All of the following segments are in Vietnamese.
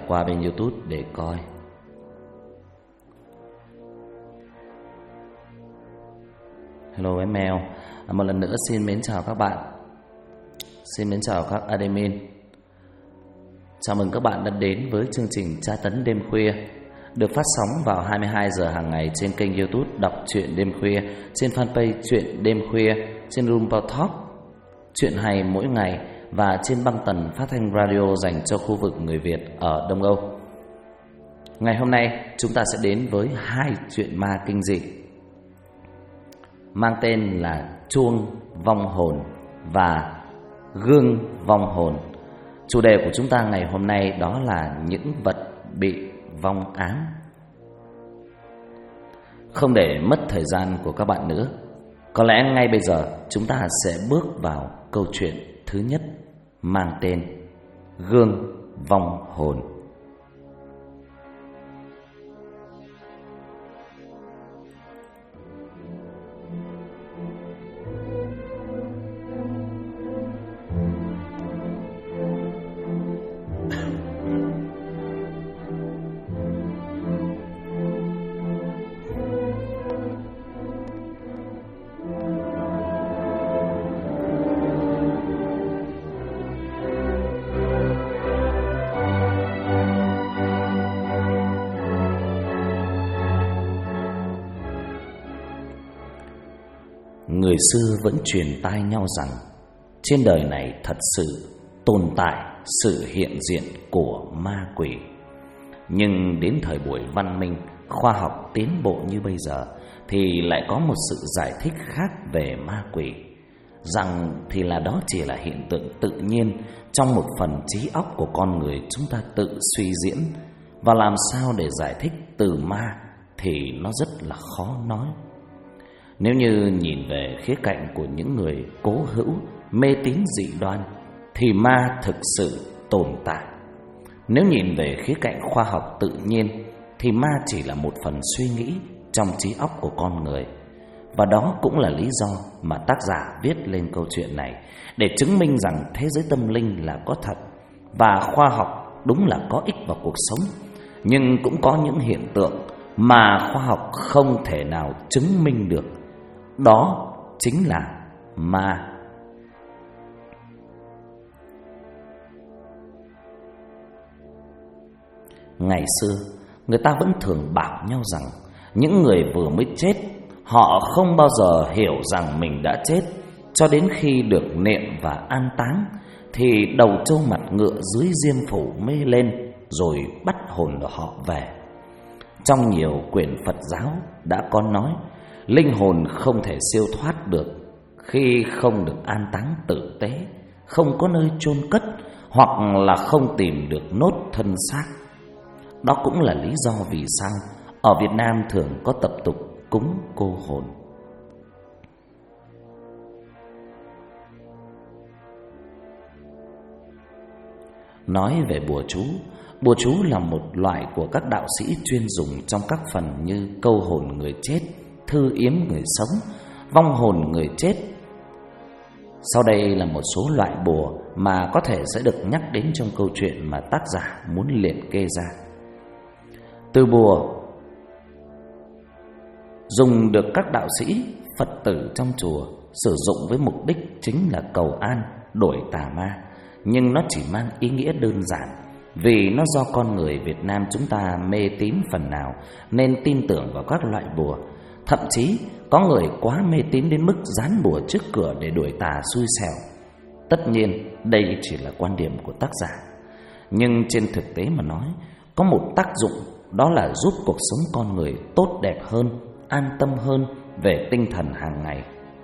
qua bên YouTube để coi. Hello em Mèo. Một lần nữa xin mến chào các bạn. Xin mến chào các admin. Chào mừng các bạn đã đến với chương trình Tra Tấn Đêm Khuya, được phát sóng vào 22 giờ hàng ngày trên kênh YouTube Đọc Truyện Đêm Khuya, trên fanpage Truyện Đêm Khuya, trên Roomba Talk Chuyện hay mỗi ngày, và trên băng tần phát thanh radio dành cho khu vực người Việt ở Đông Âu. Ngày hôm nay chúng ta sẽ đến với hai chuyện ma kinh dị mang tên là Chuông Vong Hồn và Gương Vong Hồn. Chủ đề của chúng ta ngày hôm nay đó là những vật bị vong ám. Không để mất thời gian của các bạn nữa, có lẽ ngay bây giờ chúng ta sẽ bước vào câu chuyện thứ nhất mang tên Gương Vong Hồn. Người xưa vẫn truyền tai nhau rằng trên đời này thật sự tồn tại sự hiện diện của ma quỷ. Nhưng đến thời buổi văn minh, khoa học tiến bộ như bây giờ thì lại có một sự giải thích khác về ma quỷ, rằng thì là đó chỉ là hiện tượng tự nhiên trong một phần trí óc của con người chúng ta tự suy diễn. Và làm sao để giải thích từ ma thì nó rất là khó nói. Nếu như nhìn về khía cạnh của những người cố hữu, mê tín dị đoan thì ma thực sự tồn tại. Nếu nhìn về khía cạnh khoa học tự nhiên thì ma chỉ là một phần suy nghĩ trong trí óc của con người. Và đó cũng là lý do mà tác giả viết lên câu chuyện này, để chứng minh rằng thế giới tâm linh là có thật và khoa học đúng là có ích vào cuộc sống. Nhưng cũng có những hiện tượng mà khoa học không thể nào chứng minh được. Đó chính là ma. Ngày xưa, người ta vẫn thường bảo nhau rằng những người vừa mới chết, họ không bao giờ hiểu rằng mình đã chết cho đến khi được niệm và an táng, thì đầu trâu mặt ngựa dưới diêm phủ mê lên rồi bắt hồn họ về. Trong nhiều quyển Phật giáo đã có nói linh hồn không thể siêu thoát được khi không được an táng tử tế, không có nơi chôn cất, hoặc là không tìm được nốt thân xác. Đó cũng là lý do vì sao ở Việt Nam thường có tập tục cúng cô hồn. Nói về bùa chú là một loại của các đạo sĩ chuyên dùng trong các phần như câu hồn người chết, thư yếm người sống, vong hồn người chết. Sau đây là một số loại bùa mà có thể sẽ được nhắc đến trong câu chuyện mà tác giả muốn liệt kê ra. Từ bùa dùng được các đạo sĩ, Phật tử trong chùa sử dụng với mục đích chính là cầu an, đuổi tà ma. Nhưng nó chỉ mang ý nghĩa đơn giản, vì nó do con người Việt Nam chúng ta mê tín phần nào nên tin tưởng vào các loại bùa. Thậm chí có người quá mê tín đến mức dán bùa trước cửa để đuổi tà xui xẻo. Tất nhiên đây chỉ là quan điểm của tác giả, nhưng trên thực tế mà nói, có một tác dụng, đó là giúp cuộc sống con người tốt đẹp hơn, an tâm hơn về tinh thần hàng ngày.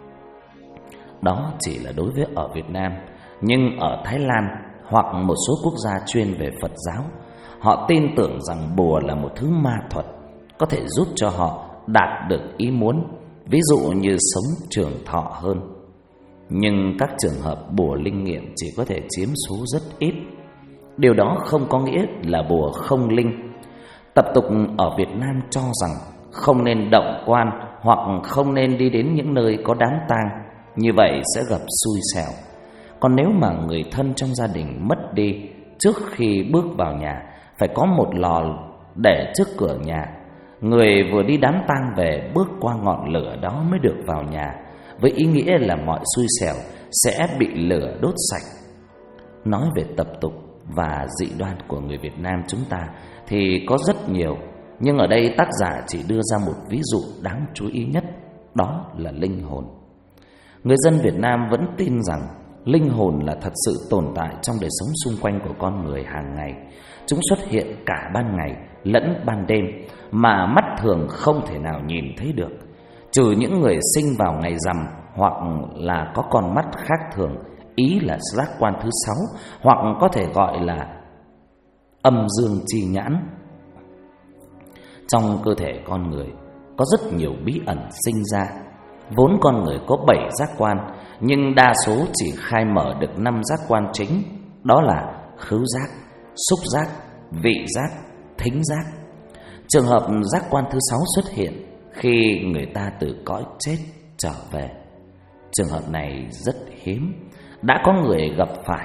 Đó chỉ là đối với ở Việt Nam. Nhưng ở Thái Lan hoặc một số quốc gia chuyên về Phật giáo, họ tin tưởng rằng bùa là một thứ ma thuật, có thể giúp cho họ đạt được ý muốn, ví dụ như sống trường thọ hơn. Nhưng các trường hợp bùa linh nghiệm chỉ có thể chiếm số rất ít. Điều đó không có nghĩa là bùa không linh. Tập tục ở Việt Nam cho rằng không nên động quan hoặc không nên đi đến những nơi có đám tang, như vậy sẽ gặp xui xẻo. Còn nếu mà người thân trong gia đình mất đi trước khi bước vào nhà, phải có một lò để trước cửa nhà. Người vừa đi đám tang về bước qua ngọn lửa đó mới được vào nhà, với ý nghĩa là mọi xui xẻo sẽ bị lửa đốt sạch. Nói về tập tục và dị đoan của người Việt Nam chúng ta thì có rất nhiều, nhưng ở đây tác giả chỉ đưa ra một ví dụ đáng chú ý nhất, đó là linh hồn. Người dân Việt Nam vẫn tin rằng linh hồn là thật sự tồn tại trong đời sống xung quanh của con người hàng ngày. Chúng xuất hiện cả ban ngày lẫn ban đêm mà mắt thường không thể nào nhìn thấy được, trừ những người sinh vào ngày rằm hoặc là có con mắt khác thường, ý là giác quan thứ 6, hoặc có thể gọi là âm dương chi nhãn. Trong cơ thể con người có rất nhiều bí ẩn sinh ra. Vốn con người có 7 giác quan, nhưng đa số chỉ khai mở được 5 giác quan chính, đó là khứu giác, xúc giác, vị giác, thính giác. Trường hợp giác quan thứ 6 xuất hiện khi người ta từ cõi chết trở về. Trường hợp này rất hiếm, đã có người gặp phải.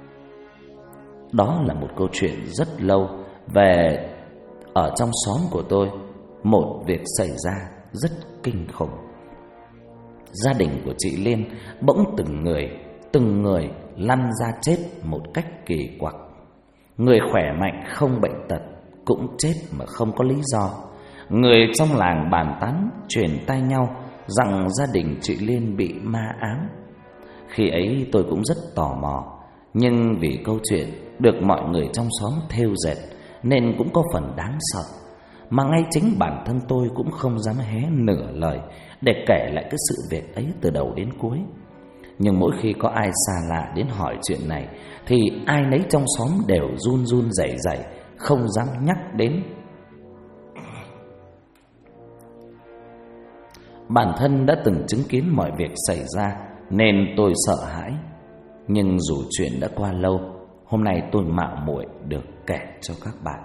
Đó là một câu chuyện rất lâu về ở trong xóm của tôi. Một việc xảy ra rất kinh khủng. Gia đình của chị Liên bỗng từng người lăn ra chết một cách kỳ quặc. Người khỏe mạnh không bệnh tật cũng chết mà không có lý do. Người trong làng bàn tán truyền tai nhau rằng gia đình chị Liên bị ma ám. Khi ấy tôi cũng rất tò mò, nhưng vì câu chuyện được mọi người trong xóm thêu dệt nên cũng có phần đáng sợ, mà ngay chính bản thân tôi cũng không dám hé nửa lời để kể lại cái sự việc ấy từ đầu đến cuối. Nhưng mỗi khi có ai xa lạ đến hỏi chuyện này thì ai nấy trong xóm đều run run rẩy rẩy, không dám nhắc đến. Bản thân đã từng chứng kiến mọi việc xảy ra nên tôi sợ hãi. Nhưng dù chuyện đã qua lâu, hôm nay tôi mạo muội được kể cho các bạn.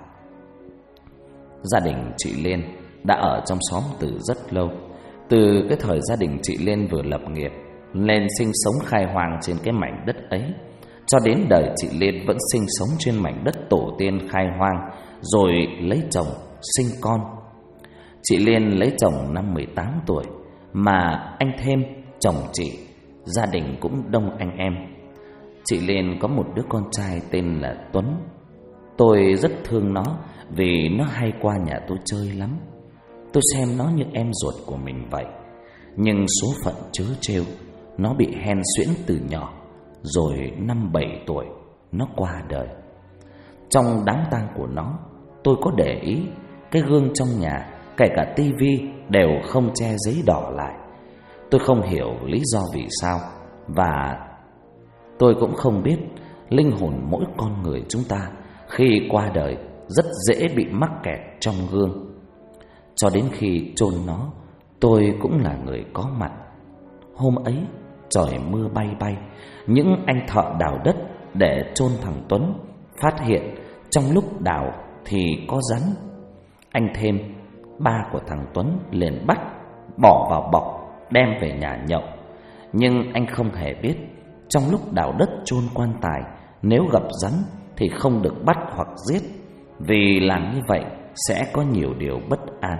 Gia đình chị Liên đã ở trong xóm từ rất lâu. Từ cái thời gia đình chị Liên vừa lập nghiệp lên sinh sống khai hoang trên cái mảnh đất ấy, cho đến đời chị Liên vẫn sinh sống trên mảnh đất tổ tiên khai hoang, rồi lấy chồng sinh con. Chị Liên lấy chồng năm 18 tuổi, mà anh thêm chồng chị, gia đình cũng đông anh em. Chị Liên có một đứa con trai tên là Tuấn. Tôi rất thương nó vì nó hay qua nhà tôi chơi lắm. Tôi xem nó như em ruột của mình vậy. Nhưng số phận trớ trêu, nó bị hen suyễn từ nhỏ, rồi năm 7 tuổi nó qua đời. Trong đám tang của nó, tôi có để ý cái gương trong nhà, kể cả tivi đều không che giấy đỏ lại. Tôi không hiểu lý do vì sao, và tôi cũng không biết linh hồn mỗi con người chúng ta khi qua đời rất dễ bị mắc kẹt trong gương. Cho đến khi chôn nó, tôi cũng là người có mặt. Hôm ấy trời mưa bay bay, những anh thợ đào đất để chôn thằng Tuấn phát hiện trong lúc đào thì có rắn. Anh thêm, ba của thằng Tuấn liền bắt, bỏ vào bọc đem về nhà nhậu. Nhưng anh không hề biết trong lúc đào đất chôn quan tài, nếu gặp rắn thì không được bắt hoặc giết, vì làm như vậy sẽ có nhiều điều bất an.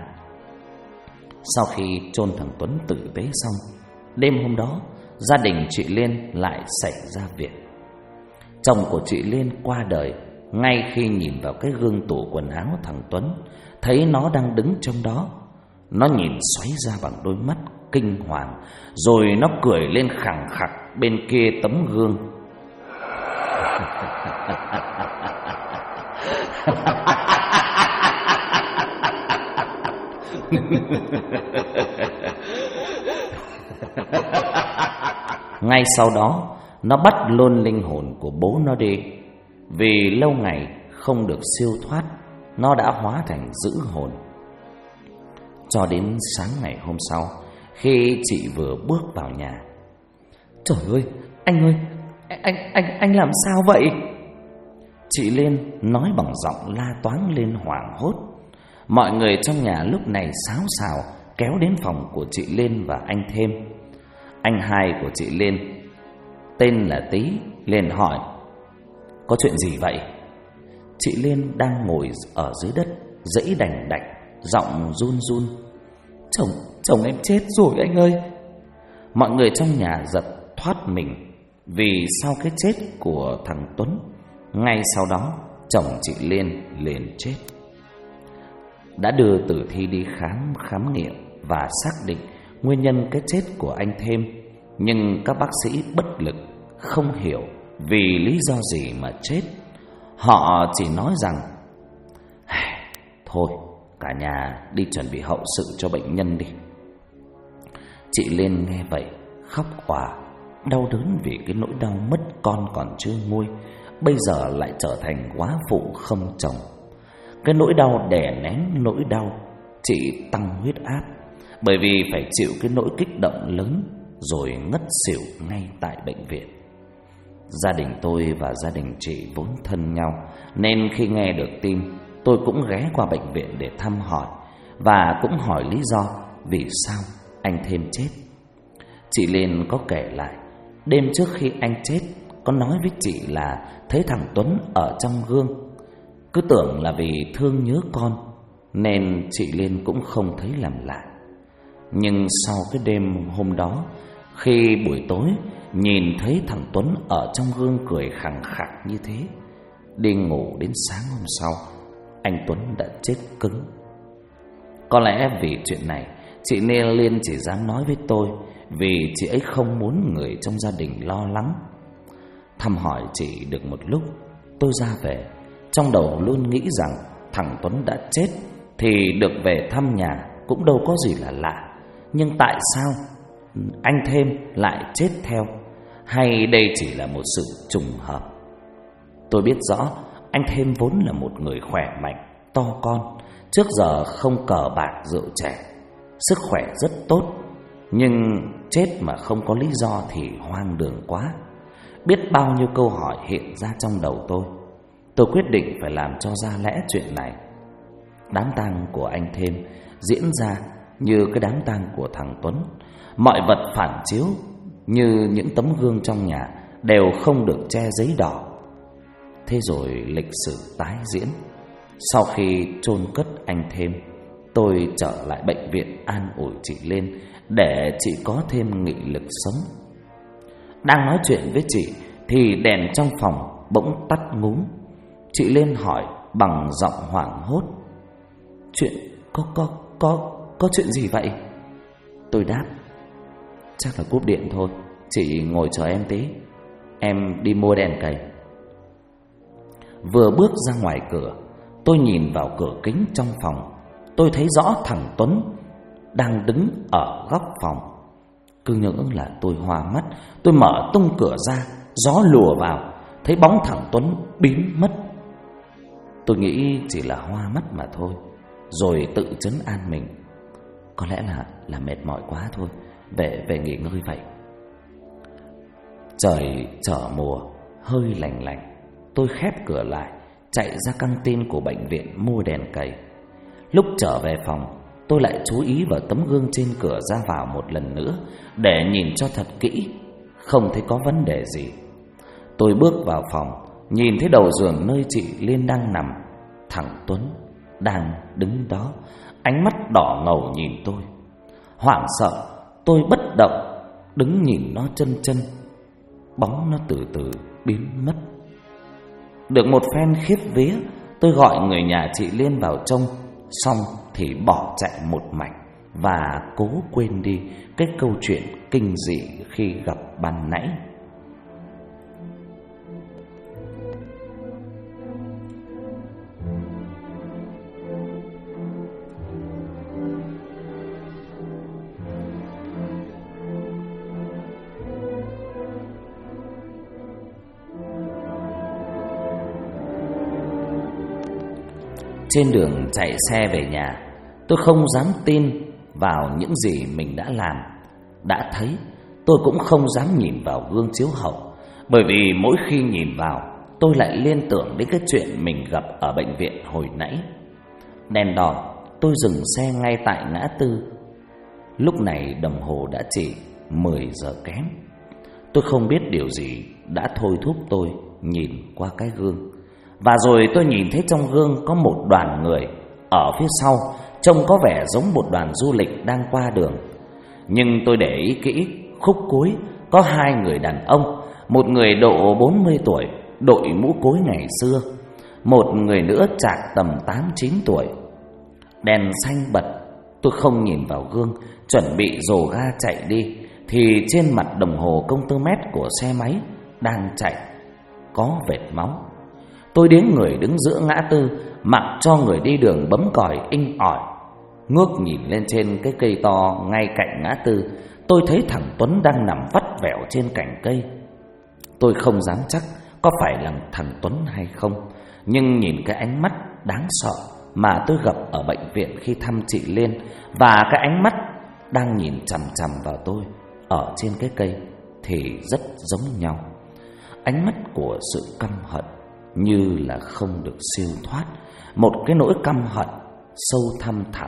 Sau khi chôn thằng Tuấn tử tế xong, đêm hôm đó gia đình chị Liên lại xảy ra việc. Chồng của chị Liên qua đời ngay khi nhìn vào cái gương tủ quần áo thằng Tuấn, thấy nó đang đứng trong đó. Nó nhìn xoáy ra bằng đôi mắt kinh hoàng, rồi nó cười lên khẳng khặc bên kia tấm gương. Ngay sau đó, nó bắt luôn linh hồn của bố nó đi. Vì lâu ngày không được siêu thoát, nó đã hóa thành dữ hồn. Cho đến sáng ngày hôm sau, khi chị vừa bước vào nhà, trời ơi, anh làm sao vậy? Chị Liên nói bằng giọng la toáng lên hoảng hốt. Mọi người trong nhà lúc này xáo xào kéo đến phòng của chị Liên và anh thêm. Anh hai của chị Liên tên là Tý liền hỏi, có chuyện gì vậy? Chị Liên đang ngồi ở dưới đất, giãy đành đạch, giọng run run: Chồng em chết rồi anh ơi. Mọi người trong nhà giật thoát mình, vì sau cái chết của thằng Tuấn, ngay sau đó chồng chị Liên liền chết. Đã đưa tử thi đi khám nghiệm và xác định nguyên nhân cái chết của anh Thêm, nhưng các bác sĩ bất lực, không hiểu vì lý do gì mà chết. Họ chỉ nói rằng thôi, cả nhà đi chuẩn bị hậu sự cho bệnh nhân đi. Chị Liên nghe vậy khóc òa, đau đớn vì cái nỗi đau mất con còn chưa nguôi, bây giờ lại trở thành góa phụ không chồng. Cái nỗi đau đè nén nỗi đau, chị tăng huyết áp, bởi vì phải chịu cái nỗi kích động lớn rồi ngất xỉu ngay tại bệnh viện. Gia đình tôi và gia đình chị vốn thân nhau, nên khi nghe được tin, tôi cũng ghé qua bệnh viện để thăm hỏi, và cũng hỏi lý do vì sao anh Thêm chết. Chị Liên có kể lại, đêm trước khi anh chết, có nói với chị là thấy thằng Tuấn ở trong gương. Cứ tưởng là vì thương nhớ con, nên chị Liên cũng không thấy làm lạ. Nhưng sau cái đêm hôm đó, khi buổi tối nhìn thấy thằng Tuấn ở trong gương cười khẳng khặc như thế, đi ngủ đến sáng hôm sau, anh Tuấn đã chết cứng. Có lẽ vì chuyện này, chị Liên chỉ dám nói với tôi, vì chị ấy không muốn người trong gia đình lo lắng. Thăm hỏi chị được một lúc, tôi ra về, trong đầu luôn nghĩ rằng thằng Tuấn đã chết thì được về thăm nhà cũng đâu có gì là lạ. Nhưng tại sao anh Thêm lại chết theo? Hay đây chỉ là một sự trùng hợp? Tôi biết rõ anh Thêm vốn là một người khỏe mạnh, to con, trước giờ không cờ bạc rượu chè, sức khỏe rất tốt. Nhưng chết mà không có lý do thì hoang đường quá. Biết bao nhiêu câu hỏi hiện ra trong đầu tôi. Tôi quyết định phải làm cho ra lẽ chuyện này. Đám tang của anh Thêm diễn ra như cái đám tang của thằng Tuấn. Mọi vật phản chiếu như những tấm gương trong nhà đều không được che giấy đỏ. Thế rồi lịch sử tái diễn. Sau khi chôn cất anh Thêm, tôi trở lại bệnh viện an ủi chị Liên để chị có thêm nghị lực sống. Đang nói chuyện với chị thì đèn trong phòng bỗng tắt ngúm. Chị Liên hỏi bằng giọng hoảng hốt: Chuyện có chuyện gì vậy? Tôi đáp: Chắc là cúp điện thôi, chị ngồi chờ em tí, em đi mua đèn cầy. Vừa bước ra ngoài cửa, tôi nhìn vào cửa kính trong phòng. Tôi thấy rõ thằng Tuấn đang đứng ở góc phòng. Cứ nhớ là tôi hoa mắt. Tôi mở tung cửa ra, gió lùa vào, thấy bóng thằng Tuấn biến mất. Tôi nghĩ chỉ là hoa mắt mà thôi, rồi tự trấn an mình. Có lẽ là mệt mỏi quá thôi, về nghỉ ngơi vậy. Trời trở mùa, hơi lạnh lạnh. Tôi khép cửa lại, chạy ra căng tin của bệnh viện mua đèn cầy. Lúc trở về phòng, tôi lại chú ý vào tấm gương trên cửa ra vào một lần nữa để nhìn cho thật kỹ, không thấy có vấn đề gì. Tôi bước vào phòng, nhìn thấy đầu giường nơi chị Liên đang nằm. Thằng Tuấn đang đứng đó, ánh mắt đỏ ngầu nhìn tôi. Hoảng sợ, tôi bất động, đứng nhìn nó chân chân. Bóng nó từ từ biến mất. Được một phen khiếp vía, tôi gọi người nhà chị Liên vào trông, xong thì bỏ chạy một mạch và cố quên đi cái câu chuyện kinh dị khi gặp ban nãy. Trên đường chạy xe về nhà, tôi không dám tin vào những gì mình đã làm, đã thấy. Tôi cũng không dám nhìn vào gương chiếu hậu, bởi vì mỗi khi nhìn vào, tôi lại liên tưởng đến cái chuyện mình gặp ở bệnh viện hồi nãy. Đèn đỏ, tôi dừng xe ngay tại ngã tư. Lúc này đồng hồ đã chỉ 10 giờ kém. Tôi không biết điều gì đã thôi thúc tôi nhìn qua cái gương, Và rồi tôi nhìn thấy trong gương có một đoàn người ở phía sau, trông có vẻ giống một đoàn du lịch đang qua đường. Nhưng tôi để ý kỹ, khúc cuối có hai người đàn ông, một người độ 40 tuổi, đội mũ cối ngày xưa, một người nữa chạc tầm 8-9 tuổi, đèn xanh bật. Tôi không nhìn vào gương, chuẩn bị dồ ga chạy đi, thì trên mặt đồng hồ công tơ mét của xe máy đang chạy có vệt máu. Tôi điếng người đứng giữa ngã tư, mặc cho người đi đường bấm còi inh ỏi. Ngước nhìn lên trên cái cây to ngay cạnh ngã tư, tôi thấy thằng Tuấn đang nằm vắt vẻo trên cành cây. Tôi không dám chắc có phải là thằng Tuấn hay không, nhưng nhìn cái ánh mắt đáng sợ mà tôi gặp ở bệnh viện khi thăm chị Liên, và cái ánh mắt đang nhìn chằm chằm vào tôi ở trên cái cây thì rất giống nhau. Ánh mắt của sự căm hận, như là không được siêu thoát, một cái nỗi căm hận sâu thăm thẳm.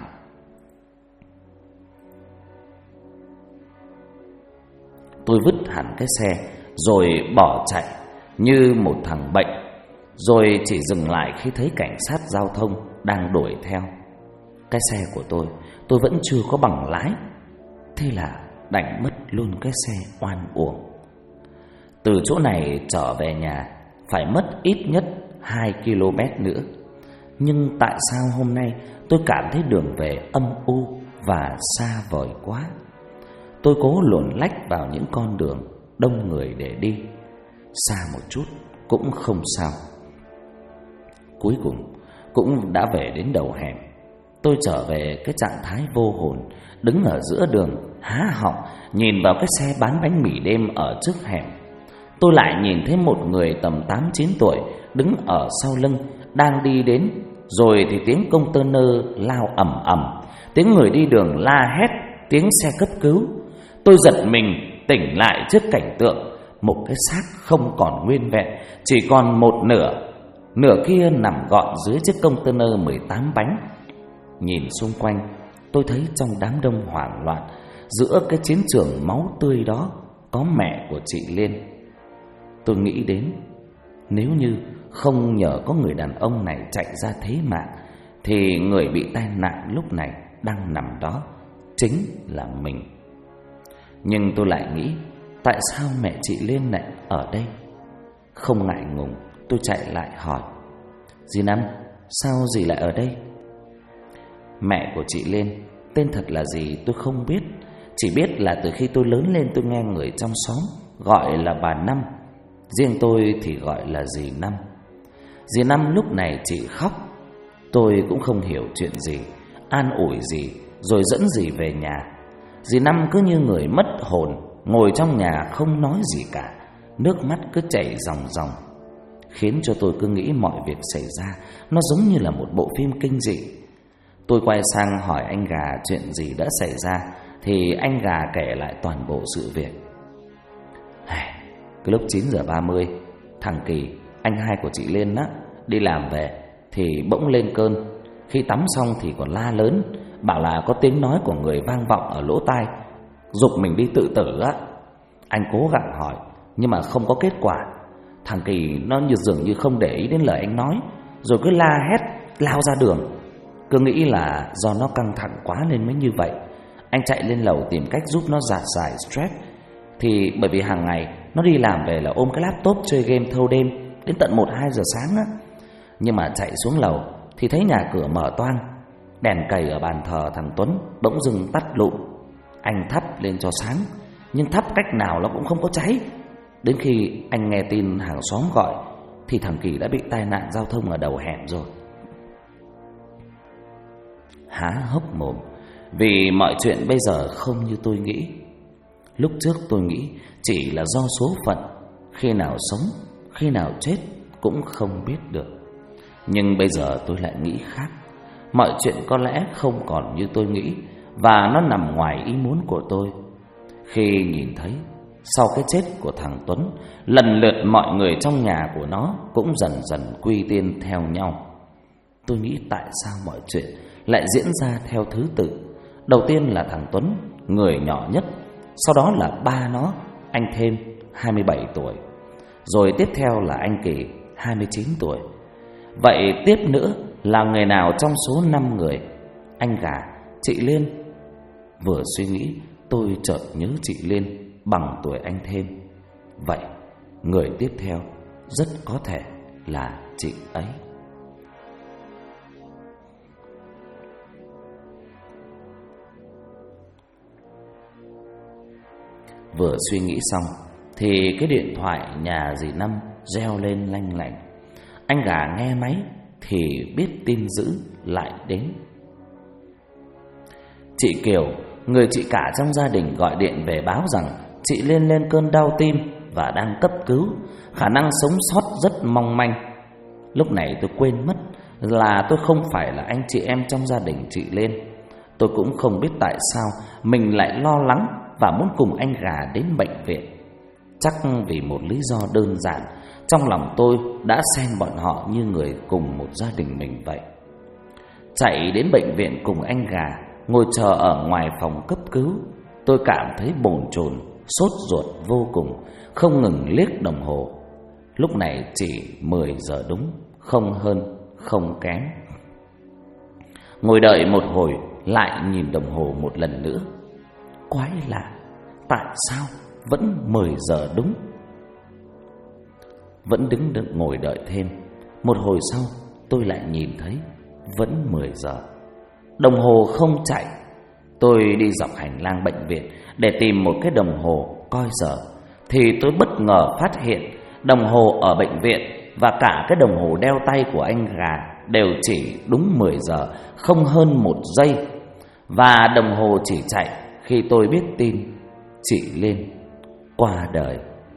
Tôi vứt hẳn cái xe rồi bỏ chạy như một thằng bệnh, rồi chỉ dừng lại khi thấy cảnh sát giao thông đang đuổi theo. Cái xe của tôi vẫn chưa có bằng lái, thế là đành mất luôn cái xe oan uổng. Từ chỗ này trở về nhà phải mất ít nhất 2 km nữa. Nhưng tại sao hôm nay tôi cảm thấy đường về âm u và xa vời quá? Tôi cố luồn lách vào những con đường đông người để đi, xa một chút cũng không sao. Cuối cùng cũng đã về đến đầu hẻm. Tôi trở về cái trạng thái vô hồn, đứng ở giữa đường há họng nhìn vào cái xe bán bánh mì đêm ở trước hẻm. Tôi lại nhìn thấy một người tầm 8-9 tuổi đứng ở sau lưng đang đi đến. Rồi thì tiếng container lao ầm ầm, tiếng người đi đường la hét, tiếng xe cấp cứu. Tôi giật mình tỉnh lại trước cảnh tượng một cái xác không còn nguyên vẹn, chỉ còn một nửa, nửa kia nằm gọn dưới chiếc container 18 bánh. Nhìn xung quanh, tôi thấy trong đám đông hoảng loạn, giữa cái chiến trường máu tươi đó có mẹ của chị Liên. Tôi nghĩ đến, nếu như không nhờ có người đàn ông này chạy ra thế mạng, thì người bị tai nạn lúc này đang nằm đó chính là mình. Nhưng tôi lại nghĩ, tại sao mẹ chị Liên lại ở đây? Không ngại ngùng, tôi chạy lại hỏi: "Dì Năm, sao dì lại ở đây?" Mẹ của chị Liên tên thật là gì tôi không biết, chỉ biết là từ khi tôi lớn lên tôi nghe người trong xóm gọi là bà Năm, riêng tôi thì gọi là dì Năm. Dì Năm lúc này chị khóc. Tôi cũng không hiểu chuyện gì, an ủi dì rồi dẫn dì về nhà. Dì Năm cứ như người mất hồn, ngồi trong nhà không nói gì cả, nước mắt cứ chảy ròng ròng, khiến cho tôi cứ nghĩ mọi việc xảy ra nó giống như là một bộ phim kinh dị. Tôi quay sang hỏi anh Gà chuyện gì đã xảy ra, thì anh Gà kể lại toàn bộ sự việc. Cái lúc 9:30, thằng Kỳ, anh hai của chị Liên á, đi làm về thì bỗng lên cơn. Khi tắm xong thì còn la lớn, bảo là có tiếng nói của người vang vọng ở lỗ tai, giục mình đi tự tử á. Anh cố gắng hỏi nhưng mà không có kết quả. Thằng Kỳ nó dường như không để ý đến lời anh nói, rồi cứ la hét lao ra đường. Cứ nghĩ là do nó căng thẳng quá nên mới như vậy. Anh chạy lên lầu tìm cách giúp nó dạt giải stress. Thì bởi vì hàng ngày nó đi làm về là ôm cái laptop chơi game thâu đêm đến tận 1-2 giờ sáng á. Nhưng mà chạy xuống lầu thì thấy nhà cửa mở toang, đèn cầy ở bàn thờ thằng Tuấn bỗng dưng tắt lụm. Anh thắp lên cho sáng, nhưng thắp cách nào nó cũng không có cháy. Đến khi anh nghe tin hàng xóm gọi thì thằng Kỳ đã bị tai nạn giao thông ở đầu hẻm rồi. Há hốc mồm, vì mọi chuyện bây giờ không như tôi nghĩ. Lúc trước tôi nghĩ chỉ là do số phận, khi nào sống, khi nào chết cũng không biết được. Nhưng bây giờ tôi lại nghĩ khác. Mọi chuyện có lẽ không còn như tôi nghĩ, và nó nằm ngoài ý muốn của tôi. Khi nhìn thấy sau cái chết của thằng Tuấn, lần lượt mọi người trong nhà của nó cũng dần dần quy tiên theo nhau. Tôi nghĩ tại sao mọi chuyện lại diễn ra theo thứ tự. Đầu tiên là thằng Tuấn, người nhỏ nhất. Sau đó là ba nó, anh Thêm 27 tuổi. Rồi tiếp theo là anh Kỳ 29 tuổi. Vậy tiếp nữa là người nào trong số 5 người? Anh Gà, chị Liên. Vừa suy nghĩ, tôi chợt nhớ chị Liên bằng tuổi anh Thêm. Vậy người tiếp theo rất có thể là chị ấy. Vừa suy nghĩ xong thì cái điện thoại nhà dì Năm reo lên lanh lảnh. Anh Gà nghe máy thì biết tin dữ lại đến. Chị Kiều, người chị cả trong gia đình, gọi điện về báo rằng chị Liên lên cơn đau tim và đang cấp cứu, khả năng sống sót rất mong manh. Lúc này tôi quên mất là tôi không phải là anh chị em trong gia đình chị Liên. Tôi cũng không biết tại sao mình lại lo lắng và muốn cùng anh Gà đến bệnh viện. Chắc vì một lý do đơn giản, trong lòng tôi đã xem bọn họ như người cùng một gia đình mình vậy. Chạy đến bệnh viện cùng anh Gà, ngồi chờ ở ngoài phòng cấp cứu, tôi cảm thấy bồn chồn, sốt ruột vô cùng, không ngừng liếc đồng hồ. Lúc này chỉ 10 giờ đúng, không hơn không kém. Ngồi đợi một hồi, lại nhìn đồng hồ một lần nữa. Quái lạ, tại sao vẫn 10 giờ đúng? Vẫn đứng đợi ngồi đợi thêm. Một hồi sau tôi lại nhìn thấy vẫn 10 giờ. Đồng hồ không chạy. Tôi đi dọc hành lang bệnh viện để tìm một cái đồng hồ coi giờ, thì tôi bất ngờ phát hiện đồng hồ ở bệnh viện và cả cái đồng hồ đeo tay của anh Gà đều chỉ đúng 10 giờ, không hơn 1 giây. Và đồng hồ chỉ chạy khi tôi biết tin chị Liên qua đời.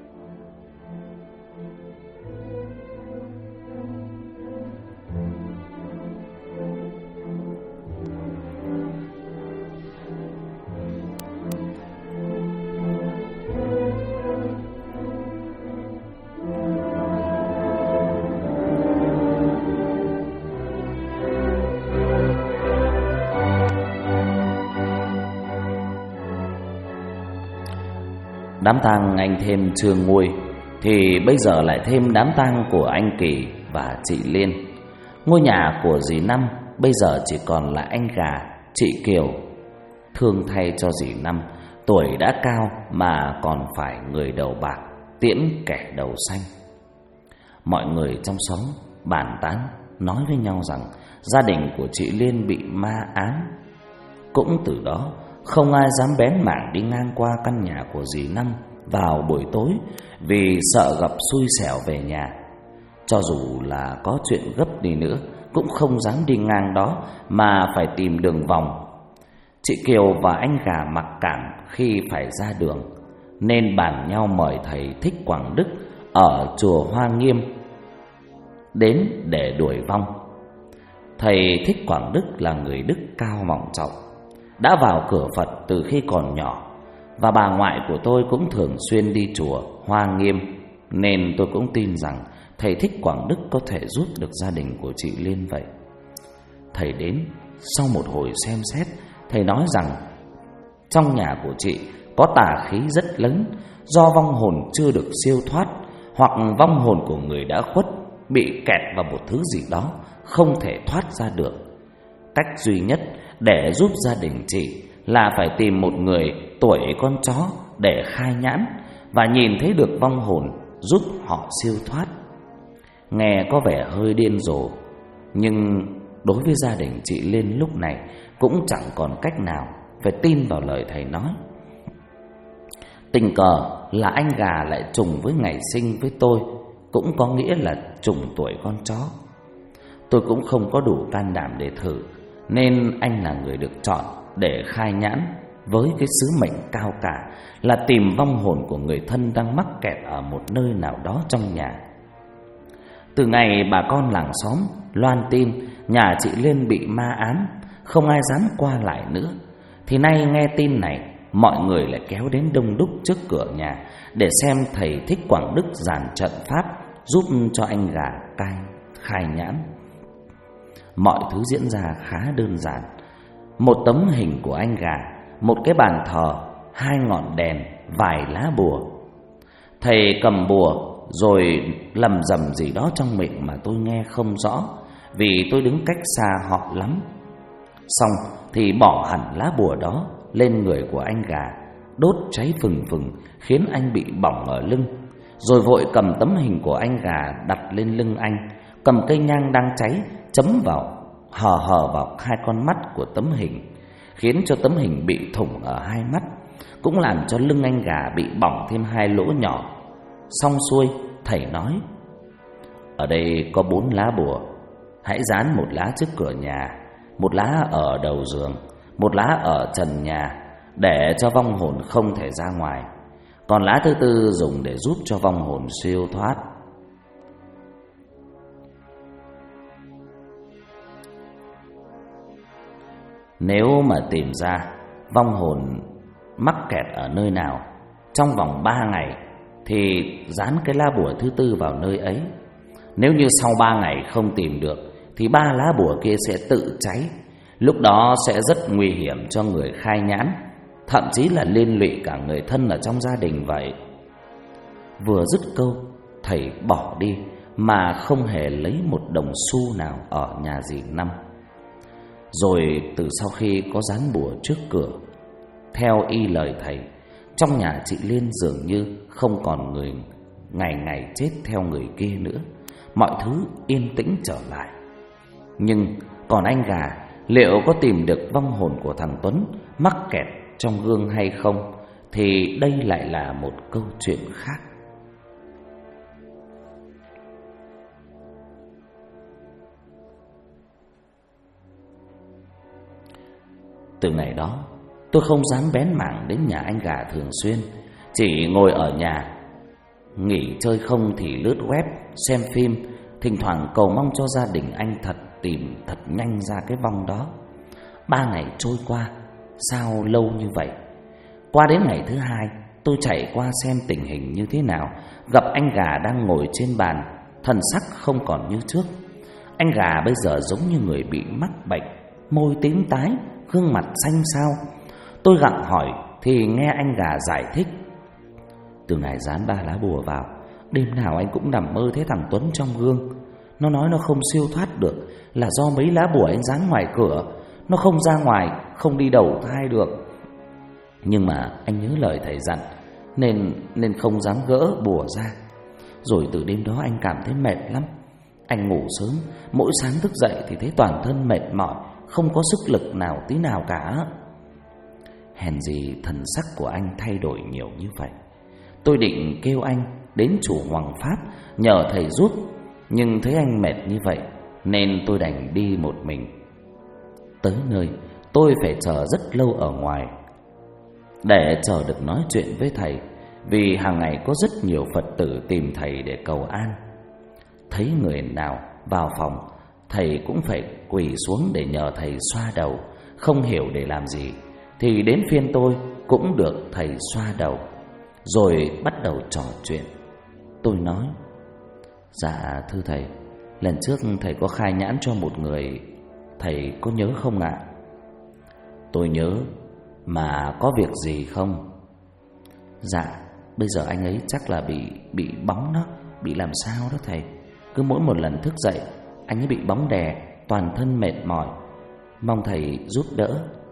Đám tang anh Thêm chưa nguôi thì bây giờ lại thêm đám tang của anh Kỳ và chị Liên. Ngôi nhà của dì Năm bây giờ chỉ còn lại anh Gà, chị Kiều. Thương thay cho dì Năm, tuổi đã cao mà còn phải người đầu bạc tiễn kẻ đầu xanh. Mọi người trong xóm bàn tán nói với nhau rằng gia đình của chị Liên bị ma ám. Cũng từ đó không ai dám bén mảng đi ngang qua căn nhà của dì Năm vào buổi tối, vì sợ gặp xui xẻo về nhà. Cho dù là có chuyện gấp đi nữa cũng không dám đi ngang đó mà phải tìm đường vòng. Chị Kiều và anh Gà mặc cảm khi phải ra đường, nên bàn nhau mời thầy Thích Quảng Đức ở chùa Hoa Nghiêm đến để đuổi vong. Thầy Thích Quảng Đức là người đức cao vọng trọng, đã vào cửa Phật từ khi còn nhỏ, và bà ngoại của tôi cũng thường xuyên đi chùa Hoa Nghiêm, nên tôi cũng tin rằng thầy Thích Quảng Đức có thể giúp được gia đình của chị Liên vậy. Thầy đến, sau một hồi xem xét, thầy nói rằng trong nhà của chị có tà khí rất lớn, do vong hồn chưa được siêu thoát, hoặc vong hồn của người đã khuất bị kẹt vào một thứ gì đó không thể thoát ra được. Cách duy nhất để giúp gia đình chị là phải tìm một người tuổi con chó để khai nhãn và nhìn thấy được vong hồn, giúp họ siêu thoát. Nghe có vẻ hơi điên rồ, nhưng đối với gia đình chị Liên lúc này cũng chẳng còn cách nào, phải tin vào lời thầy nói. Tình cờ là anh Gà lại trùng với ngày sinh với tôi, cũng có nghĩa là trùng tuổi con chó. Tôi cũng không có đủ can đảm để thử, nên anh là người được chọn để khai nhãn, với cái sứ mệnh cao cả là tìm vong hồn của người thân đang mắc kẹt ở một nơi nào đó trong nhà. Từ ngày bà con làng xóm loan tin nhà chị Liên bị ma ám, không ai dám qua lại nữa, thì nay nghe tin này, mọi người lại kéo đến đông đúc trước cửa nhà để xem thầy Thích Quảng Đức giàn trận pháp giúp cho anh Gà khai nhãn. Mọi thứ diễn ra khá đơn giản. Một tấm hình của anh Gà, một cái bàn thờ, 2 ngọn đèn, vài lá bùa. Thầy cầm bùa rồi lầm rầm gì đó trong miệng mà tôi nghe không rõ, vì tôi đứng cách xa họ lắm. Xong thì bỏ hẳn lá bùa đó lên người của anh gà, đốt cháy phừng phừng khiến anh bị bỏng ở lưng. Rồi vội cầm tấm hình của anh gà đặt lên lưng anh, cầm cây nhang đang cháy chấm vào hờ vào hai con mắt của tấm hình, khiến cho tấm hình bị thủng ở hai mắt, cũng làm cho lưng anh gà bị bỏng thêm 2 lỗ nhỏ. Xong xuôi, thầy nói: ở đây có 4 lá bùa, hãy dán 1 lá trước cửa nhà, 1 lá ở đầu giường, 1 lá ở trần nhà, để cho vong hồn không thể ra ngoài. Còn lá thứ 4 dùng để giúp cho vong hồn siêu thoát. Nếu mà tìm ra vong hồn mắc kẹt ở nơi nào trong vòng 3 ngày thì dán cái lá bùa thứ 4 vào nơi ấy. Nếu như sau 3 ngày không tìm được thì 3 lá bùa kia sẽ tự cháy. Lúc đó sẽ rất nguy hiểm cho người khai nhãn, thậm chí là liên lụy cả người thân ở trong gia đình vậy. Vừa dứt câu, thầy bỏ đi mà không hề lấy một đồng xu nào ở nhà dì Năm. Rồi từ sau khi có dán bùa trước cửa, theo y lời thầy, trong nhà chị Liên dường như không còn người ngày ngày chết theo người kia nữa. Mọi thứ yên tĩnh trở lại. Nhưng còn anh gà, liệu có tìm được vong hồn của thằng Tuấn mắc kẹt trong gương hay không, thì đây lại là một câu chuyện khác. Từ ngày đó, tôi không dám bén mảng đến nhà anh gà thường xuyên, chỉ ngồi ở nhà nghỉ chơi không thì lướt web, xem phim, thỉnh thoảng cầu mong cho gia đình anh tìm thật nhanh ra cái vong đó. 3 ngày trôi qua, sao lâu như vậy? Qua đến ngày thứ 2, tôi chạy qua xem tình hình như thế nào, gặp anh gà đang ngồi trên bàn, thần sắc không còn như trước. Anh gà bây giờ giống như người bị mắc bệnh, môi tím tái, gương mặt xanh xao. Tôi gặng hỏi thì nghe anh gà giải thích: từ ngày dán 3 lá bùa vào, đêm nào anh cũng nằm mơ thấy thằng Tuấn trong gương. Nó nói nó không siêu thoát được là do mấy lá bùa anh dán ngoài cửa, nó không ra ngoài, không đi đầu thai được. Nhưng mà anh nhớ lời thầy dặn nên không dám gỡ bùa ra. Rồi từ đêm đó anh cảm thấy mệt lắm. Anh ngủ sớm, mỗi sáng thức dậy thì thấy toàn thân mệt mỏi, không có sức lực nào tí nào cả. Hèn gì thần sắc của anh thay đổi nhiều như vậy. Tôi định kêu anh đến chùa Hoàng Pháp nhờ thầy giúp, nhưng thấy anh mệt như vậy nên tôi đành đi một mình. Tới nơi, tôi phải chờ rất lâu ở ngoài để chờ được nói chuyện với thầy, vì hàng ngày có rất nhiều Phật tử tìm thầy để cầu an. Thấy người nào vào phòng, thầy cũng phải quỳ xuống để nhờ thầy xoa đầu, không hiểu để làm gì. Thì đến phiên tôi cũng được thầy xoa đầu, rồi bắt đầu trò chuyện. Tôi nói: dạ thưa thầy, lần trước thầy có khai nhãn cho một người, thầy có nhớ không ạ? Tôi nhớ, mà có việc gì không? Dạ, bây giờ anh ấy chắc là bị bóng đó, bị làm sao đó thầy. Cứ mỗi một lần thức dậy, anh ấy bị bóng đè, toàn thân mệt mỏi, mong thầy giúp đỡ.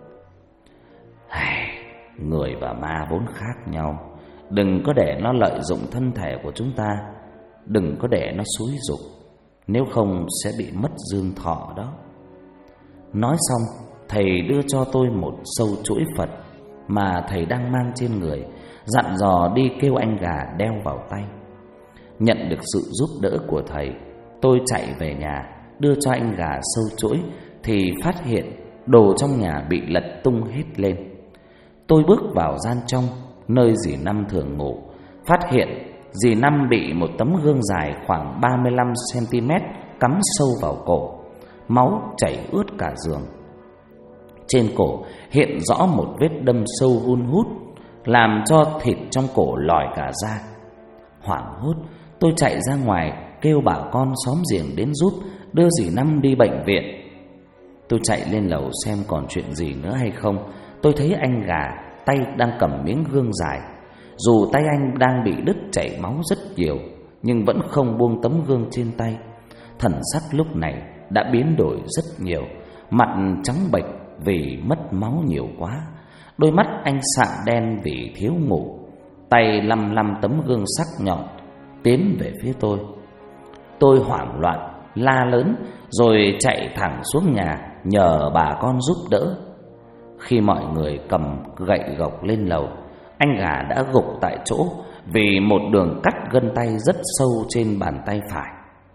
Người và ma vốn khác nhau, đừng có để nó lợi dụng thân thể của chúng ta, đừng có để nó xúi giục, nếu không sẽ bị mất dương thọ đó. Nói xong, thầy đưa cho tôi một sâu chuỗi Phật mà thầy đang mang trên người, dặn dò đi kêu anh gà đeo vào tay. Nhận được sự giúp đỡ của thầy, tôi chạy về nhà đưa cho anh gà sâu chuỗi thì phát hiện đồ trong nhà bị lật tung hết lên. Tôi bước vào gian trong nơi dì Năm thường ngủ, phát hiện dì Năm bị một tấm gương dài khoảng 35 cm cắm sâu vào cổ, máu chảy ướt cả giường. Trên cổ hiện rõ một vết đâm sâu hun hút, làm cho thịt trong cổ lòi cả ra. Hoảng hốt, tôi chạy ra ngoài kêu bà con xóm giềng đến giúp, đưa dì Năm đi bệnh viện. Tôi chạy lên lầu xem còn chuyện gì nữa hay không. Tôi thấy anh gà tay đang cầm miếng gương dài. Dù tay anh đang bị đứt chảy máu rất nhiều, nhưng vẫn không buông tấm gương trên tay. Thần sắc lúc này đã biến đổi rất nhiều, mặt trắng bệch vì mất máu nhiều quá, đôi mắt anh sạm đen vì thiếu ngủ, tay lăm lăm tấm gương sắc nhọn tiến về phía tôi. Tôi hoảng loạn la lớn rồi chạy thẳng xuống nhà nhờ bà con giúp đỡ. Khi mọi người cầm gậy gộc lên lầu, anh Gà đã gục tại chỗ vì một đường cắt gân tay rất sâu trên bàn tay phải.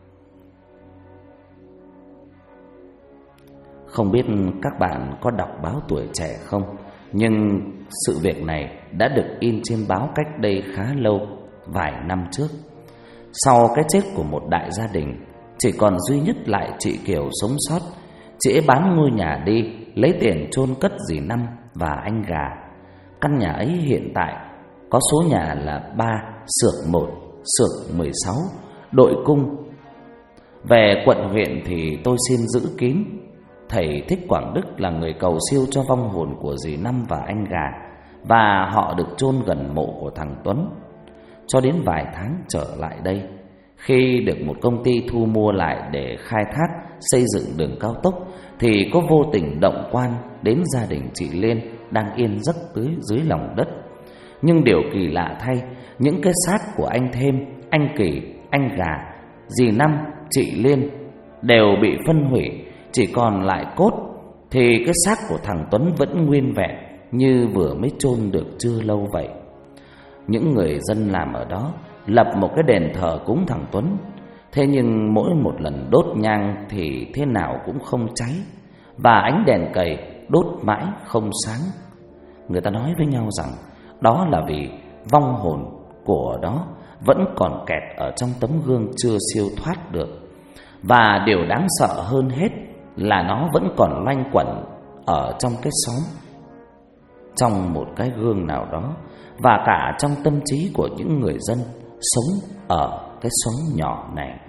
Không biết các bạn có đọc báo Tuổi Trẻ không, nhưng sự việc này đã được in trên báo cách đây khá lâu, vài năm trước. Sau cái chết của một đại gia đình, chỉ còn duy nhất lại chị Kiều sống sót. Chị ấy bán ngôi nhà đi, lấy tiền chôn cất dì Năm và anh Gà. Căn nhà ấy hiện tại có số nhà là 3, xưởng 1, xưởng 16, đội cung. Về quận huyện thì tôi xin giữ kín. Thầy Thích Quảng Đức là người cầu siêu cho vong hồn của dì Năm và anh Gà, và họ được chôn gần mộ của thằng Tuấn. Cho đến vài tháng trở lại đây, khi được một công ty thu mua lại để khai thác xây dựng đường cao tốc, thì có vô tình động quan đến gia đình chị Liên đang yên giấc dưới lòng đất. Nhưng điều kỳ lạ thay, những cái xác của anh Thêm, anh Kỳ, anh Gà, dì Năm, chị Liên đều bị phân hủy, chỉ còn lại cốt, thì cái xác của thằng Tuấn vẫn nguyên vẹn như vừa mới chôn được chưa lâu vậy. Những người dân làm ở đó lập một cái đền thờ cúng thằng Tuấn. Thế nhưng mỗi một lần đốt nhang thì thế nào cũng không cháy, và ánh đèn cầy đốt mãi không sáng. Người ta nói với nhau rằng đó là vì vong hồn của đó vẫn còn kẹt ở trong tấm gương chưa siêu thoát được. Và điều đáng sợ hơn hết là nó vẫn còn loanh quẩn ở trong cái xóm, trong một cái gương nào đó, và cả trong tâm trí của những người dân sống ở cái xóm nhỏ này.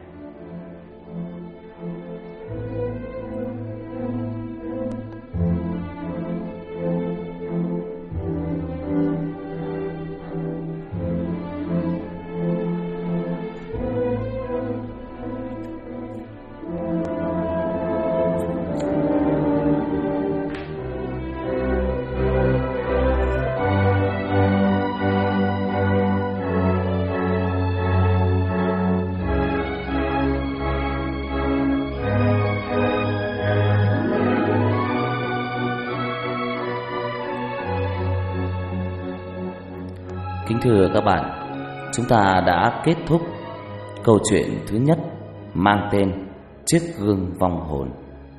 Kính thưa các bạn, chúng ta đã kết thúc câu chuyện thứ nhất mang tên Chiếc Gương Vong Hồn.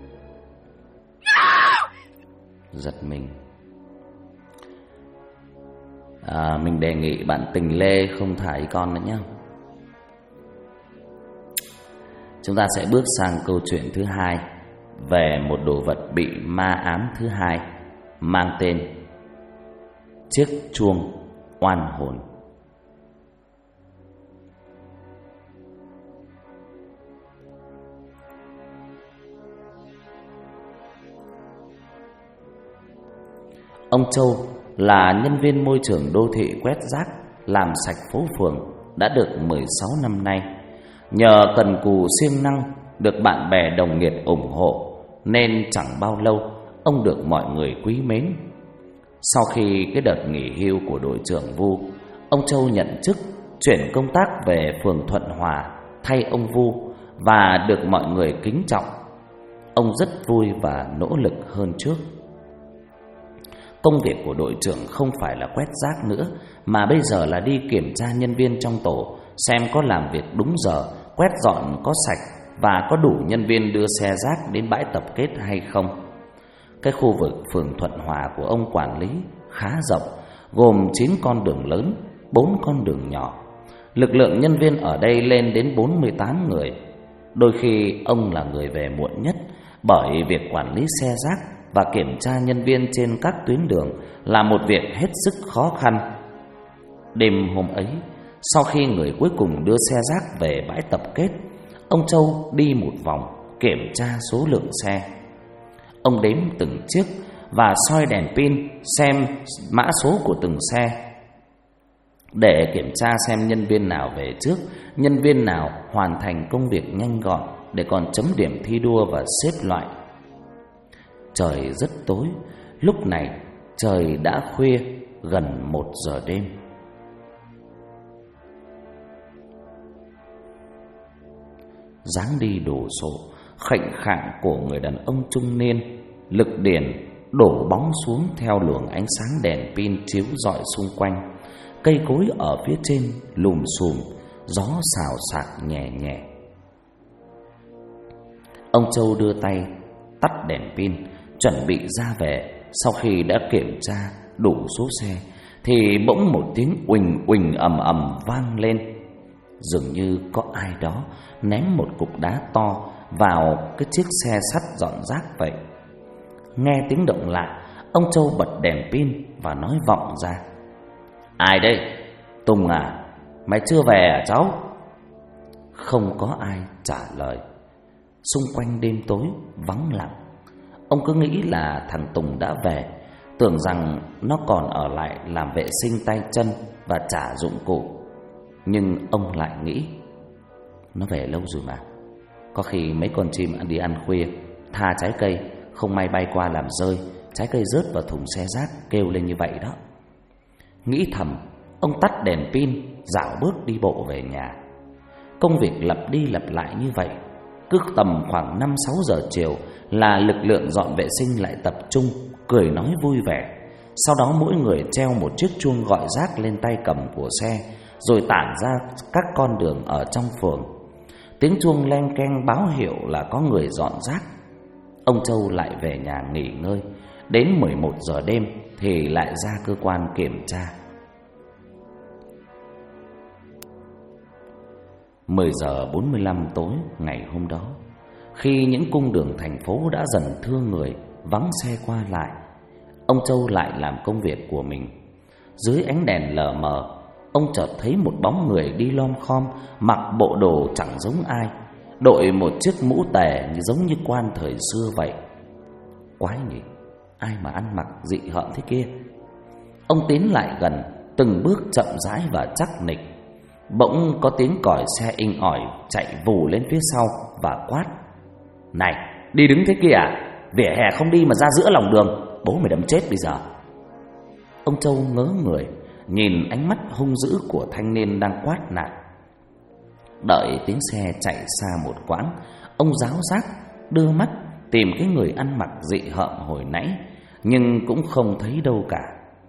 Giật mình. Mình đề nghị bạn Tình Lê không thả ý con nữa nhé. Chúng ta sẽ bước sang câu chuyện thứ hai về một đồ vật bị ma ám thứ hai mang tên Chiếc Chuông Oan Hồn. Ông Châu là nhân viên môi trường đô thị quét rác, làm sạch phố phường đã được 16 năm nay. Nhờ cần cù siêng năng, được bạn bè đồng nghiệp ủng hộ, nên chẳng bao lâu ông được mọi người quý mến. Sau khi cái đợt nghỉ hưu của đội trưởng Vu, ông Châu nhận chức chuyển công tác về phường Thuận Hòa thay ông Vu và được mọi người kính trọng. Ông rất vui và nỗ lực hơn trước. Công việc của đội trưởng không phải là quét rác nữa, mà bây giờ là đi kiểm tra nhân viên trong tổ xem có làm việc đúng giờ, quét dọn có sạch và có đủ nhân viên đưa xe rác đến bãi tập kết hay không. Cái khu vực phường Thuận Hòa của ông quản lý khá rộng, gồm 9 con đường lớn, 4 con đường nhỏ. Lực lượng nhân viên ở đây lên đến 48 người. Đôi khi ông là người về muộn nhất, bởi việc quản lý xe rác và kiểm tra nhân viên trên các tuyến đường là một việc hết sức khó khăn. Đêm hôm ấy, sau khi người cuối cùng đưa xe rác về bãi tập kết, ông Châu đi một vòng kiểm tra số lượng xe. Ông đếm từng chiếc và soi đèn pin xem mã số của từng xe. để kiểm tra xem nhân viên nào về trước, nhân viên nào hoàn thành công việc nhanh gọn, để còn chấm điểm thi đua và xếp loại. Trời rất tối, lúc này trời đã khuya, gần 1 giờ đêm. Dáng đi đồ sộ, khệnh khạng của người đàn ông trung niên, lực điển đổ bóng xuống theo luồng ánh sáng đèn pin chiếu rọi xung quanh. Cây cối ở phía trên lùm xùm, gió xào xạc nhẹ nhẹ. Ông Châu đưa tay tắt đèn pin, chuẩn bị ra về. Sau khi đã kiểm tra đủ số xe thì bỗng một tiếng uỳnh uỳnh ầm ầm vang lên, dường như có ai đó ném một cục đá to vào cái chiếc xe sắt dọn rác vậy. Nghe tiếng động lạ, ông Châu bật đèn pin và nói vọng ra: "Ai đây? Tùng à? Mày chưa về à cháu?" Không có ai trả lời. Xung quanh đêm tối vắng lặng. Ông cứ nghĩ là thằng Tùng đã về, tưởng rằng nó còn ở lại làm vệ sinh tay chân và trả dụng cụ. Nhưng ông lại nghĩ nó về lâu rồi mà. Có khi mấy con chim đi ăn khuya, tha trái cây, không may bay qua làm rơi, trái cây rớt vào thùng xe rác kêu lên như vậy đó. Nghĩ thầm, ông tắt đèn pin, dạo bước đi bộ về nhà. Công việc lặp đi lặp lại như vậy. Cứ tầm khoảng 5-6 giờ chiều là lực lượng dọn vệ sinh lại tập trung, cười nói vui vẻ. Sau đó mỗi người treo một chiếc chuông gọi rác lên tay cầm của xe, rồi tản ra các con đường ở trong phường. Tiếng chuông leng keng báo hiệu là có người dọn rác. Ông Châu lại về nhà nghỉ ngơi. Đến 11 giờ đêm thì lại ra cơ quan kiểm tra. 10 giờ 45 tối ngày hôm đó, khi những cung đường thành phố đã dần thưa người, vắng xe qua lại, ông Châu lại làm công việc của mình. Dưới ánh đèn lờ mờ, ông chợt thấy một bóng người đi lom khom, mặc bộ đồ chẳng giống ai, đội một chiếc mũ tè giống như quan thời xưa vậy. Quái nhỉ, ai mà ăn mặc dị hợm thế kia? Ông tiến lại gần, từng bước chậm rãi và chắc nịch. Bỗng có tiếng còi xe inh ỏi chạy vù lên phía sau và quát: "Này, đi đứng thế kia à? Vỉa hè không đi mà ra giữa lòng đường, bố mày đấm chết bây giờ." Ông Châu ngớ người, nhìn ánh mắt hung dữ của thanh niên đang quát nạt. Đợi tiếng xe chạy xa một quãng, ông ráo rác đưa mắt tìm cái người ăn mặc dị hợm hồi nãy, nhưng cũng không thấy đâu cả.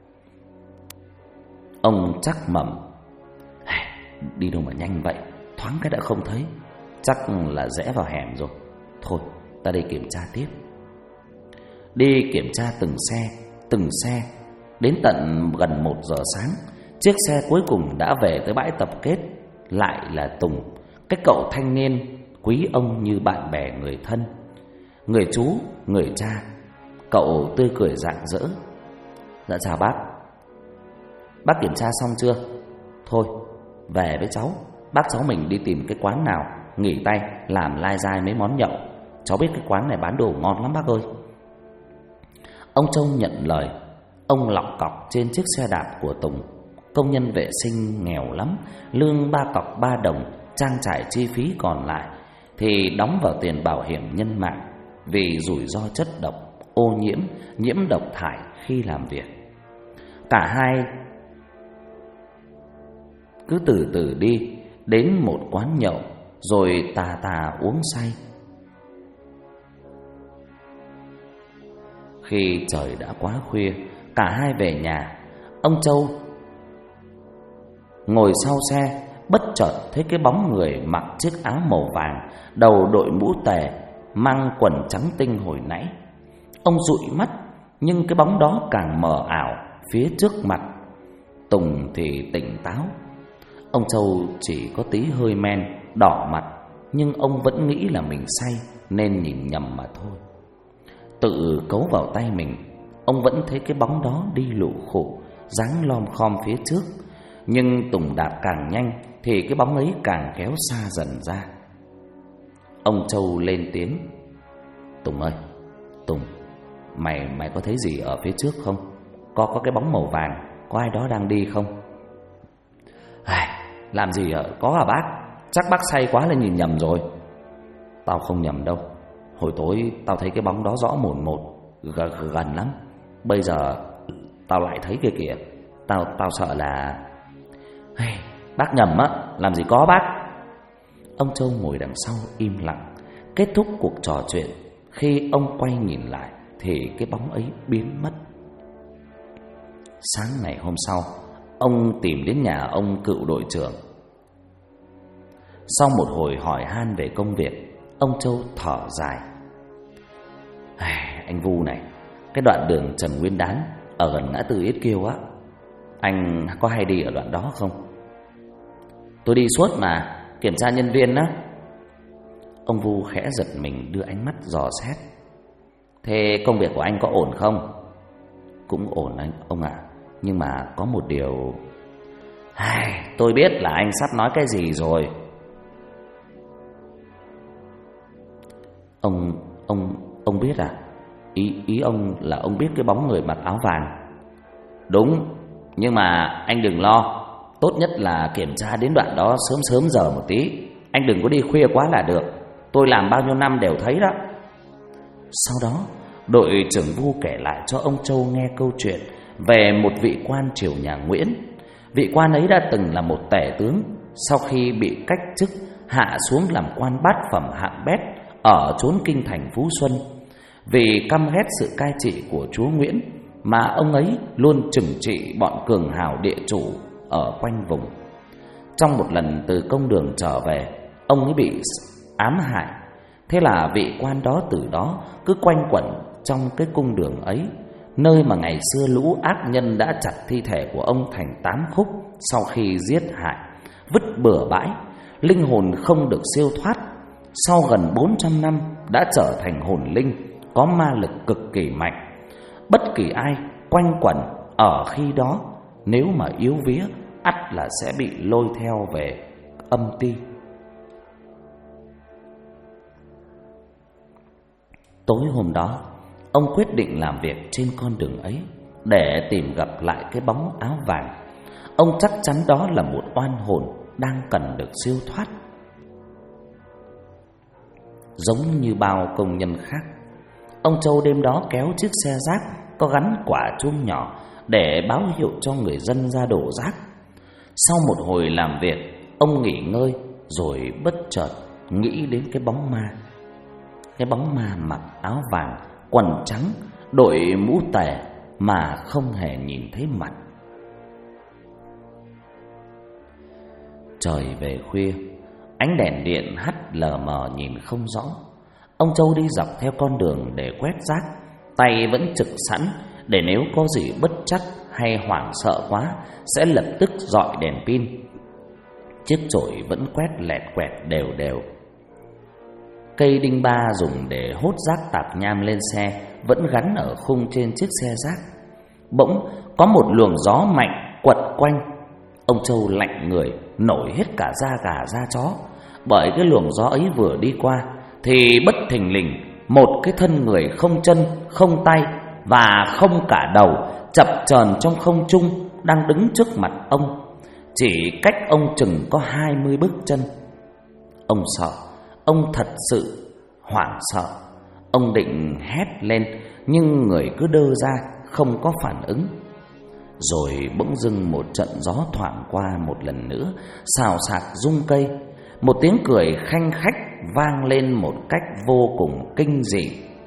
Ông chắc mẩm: "Đi đâu mà nhanh vậy, thoáng cái đã không thấy, chắc là rẽ vào hẻm rồi. Thôi, ta đi kiểm tra tiếp." Đi kiểm tra từng xe, đến tận gần 1 giờ sáng, chiếc xe cuối cùng đã về tới bãi tập kết. Lại là Tùng, cái cậu thanh niên quý ông như bạn bè người thân, người chú, người cha. Cậu tươi cười rạng rỡ: "Dạ chào bác. Bác kiểm tra xong chưa? Thôi, về với cháu. Bác cháu mình đi tìm cái quán nào nghỉ tay làm lai dai mấy món nhậu. Cháu biết cái quán này bán đồ ngon lắm bác ơi." Ông Châu nhận lời. Ông lọc cọc trên chiếc xe đạp của Tùng. Công nhân vệ sinh nghèo lắm, lương 3 cọc 3 đồng, trang trải chi phí còn lại thì đóng vào tiền bảo hiểm nhân mạng vì rủi ro chất độc, ô nhiễm, nhiễm độc thải khi làm việc. Cả hai cứ từ từ đi đến một quán nhậu, rồi tà tà uống say. Khi trời đã quá khuya, cả hai về nhà. Ông Châu ngồi sau xe, bất chợt thấy cái bóng người mặc chiếc áo màu vàng, đầu đội mũ tè, mang quần trắng tinh hồi nãy. Ông dụi mắt, nhưng cái bóng đó càng mờ ảo phía trước mặt. Tùng thì tỉnh táo. Ông Châu chỉ có tí hơi men, đỏ mặt, nhưng ông vẫn nghĩ là mình say nên nhìn nhầm mà thôi. Tự cấu vào tay mình, ông vẫn thấy cái bóng đó đi lụ khụ, dáng lom khom phía trước. Nhưng Tùng đạp càng nhanh thì cái bóng ấy càng kéo xa dần ra. Ông Châu lên tiếng: "Tùng ơi, Tùng, mày có thấy gì ở phía trước không? Có cái bóng màu vàng, có ai đó đang đi không?" Làm gì ạ? Có hả bác? Chắc bác say quá là nhìn nhầm rồi. Tao không nhầm đâu. Hồi tối tao thấy cái bóng đó rõ mồn một, gần lắm. Bây giờ tao lại thấy kia kìa. Tao sợ là... Bác nhầm á, làm gì có bác. Ông Châu ngồi đằng sau im lặng. Kết thúc cuộc trò chuyện, khi ông quay nhìn lại thì cái bóng ấy biến mất. Sáng ngày hôm sau, ông tìm đến nhà ông cựu đội trưởng. Sau một hồi hỏi han về công việc, ông Châu thở dài. Anh Vu này, cái đoạn đường Trần Nguyên Đán ở gần ngã tư Yết Kiêu á, anh có hay đi ở đoạn đó không? Tôi đi suốt mà, kiểm tra nhân viên á. Ông Vu khẽ giật mình, đưa ánh mắt dò xét. Thế công việc của anh có ổn không? Cũng ổn ông ạ. Nhưng mà có một điều... Tôi biết là anh sắp nói cái gì rồi. Ông biết à? Ý ông là ông biết cái bóng người mặc áo vàng. Đúng, nhưng mà anh đừng lo. Tốt nhất là kiểm tra đến đoạn đó sớm giờ một tí. Anh đừng có đi khuya quá là được. Tôi làm bao nhiêu năm đều thấy đó. Sau đó, đội trưởng Vu kể lại cho ông Châu nghe câu chuyện về một vị quan triều nhà Nguyễn. Vị quan ấy đã từng là một tể tướng. Sau khi bị cách chức, hạ xuống làm quan bát phẩm hạng bét ở chốn kinh thành Phú Xuân. Vì căm ghét sự cai trị của chúa Nguyễn mà ông ấy luôn trừng trị bọn cường hào địa chủ ở quanh vùng. Trong một lần từ công đường trở về, ông ấy bị ám hại. Thế là vị quan đó từ đó cứ quanh quẩn trong cái cung đường ấy, nơi mà ngày xưa lũ ác nhân đã chặt thi thể của ông thành 8 khúc sau khi giết hại, vứt bừa bãi. Linh hồn không được siêu thoát. Sau gần 400 năm đã trở thành hồn linh có ma lực cực kỳ mạnh. Bất kỳ ai quanh quẩn ở khi đó, nếu mà yếu vía, ắt là sẽ bị lôi theo về âm ti. Tối hôm đó, ông quyết định làm việc trên con đường ấy để tìm gặp lại cái bóng áo vàng. Ông chắc chắn đó là một oan hồn đang cần được siêu thoát. Giống như bao công nhân khác, ông Châu đêm đó kéo chiếc xe rác có gắn quả chuông nhỏ để báo hiệu cho người dân ra đổ rác. Sau một hồi làm việc, ông nghỉ ngơi rồi bất chợt nghĩ đến cái bóng ma. Cái bóng ma mặc áo vàng, quần trắng, đội mũ tè mà không hề nhìn thấy mặt. Trời về khuya, ánh đèn điện hắt lờ mờ nhìn không rõ. Ông Châu đi dọc theo con đường để quét rác, tay vẫn trực sẵn để nếu có gì bất trắc hay hoảng sợ quá sẽ lập tức dọi đèn pin. Chiếc chổi vẫn quét lẹt quẹt đều đều. Cây đinh ba dùng để hốt rác tạp nham lên xe vẫn gắn ở khung trên chiếc xe rác. Bỗng có một luồng gió mạnh quật quanh. Ông Châu lạnh người, nổi hết cả da gà da chó. Bởi cái luồng gió ấy vừa đi qua thì bất thình lình một cái thân người không chân, không tay và không cả đầu chập chờn trong không trung đang đứng trước mặt ông, chỉ cách ông chừng có 20 bước chân. Ông sợ, ông thật sự hoảng sợ. Ông định hét lên nhưng người cứ đơ ra, không có phản ứng. Rồi bỗng dưng một trận gió thoảng qua một lần nữa, xào xạc rung cây. Một tiếng cười khanh khách vang lên một cách vô cùng kinh dị.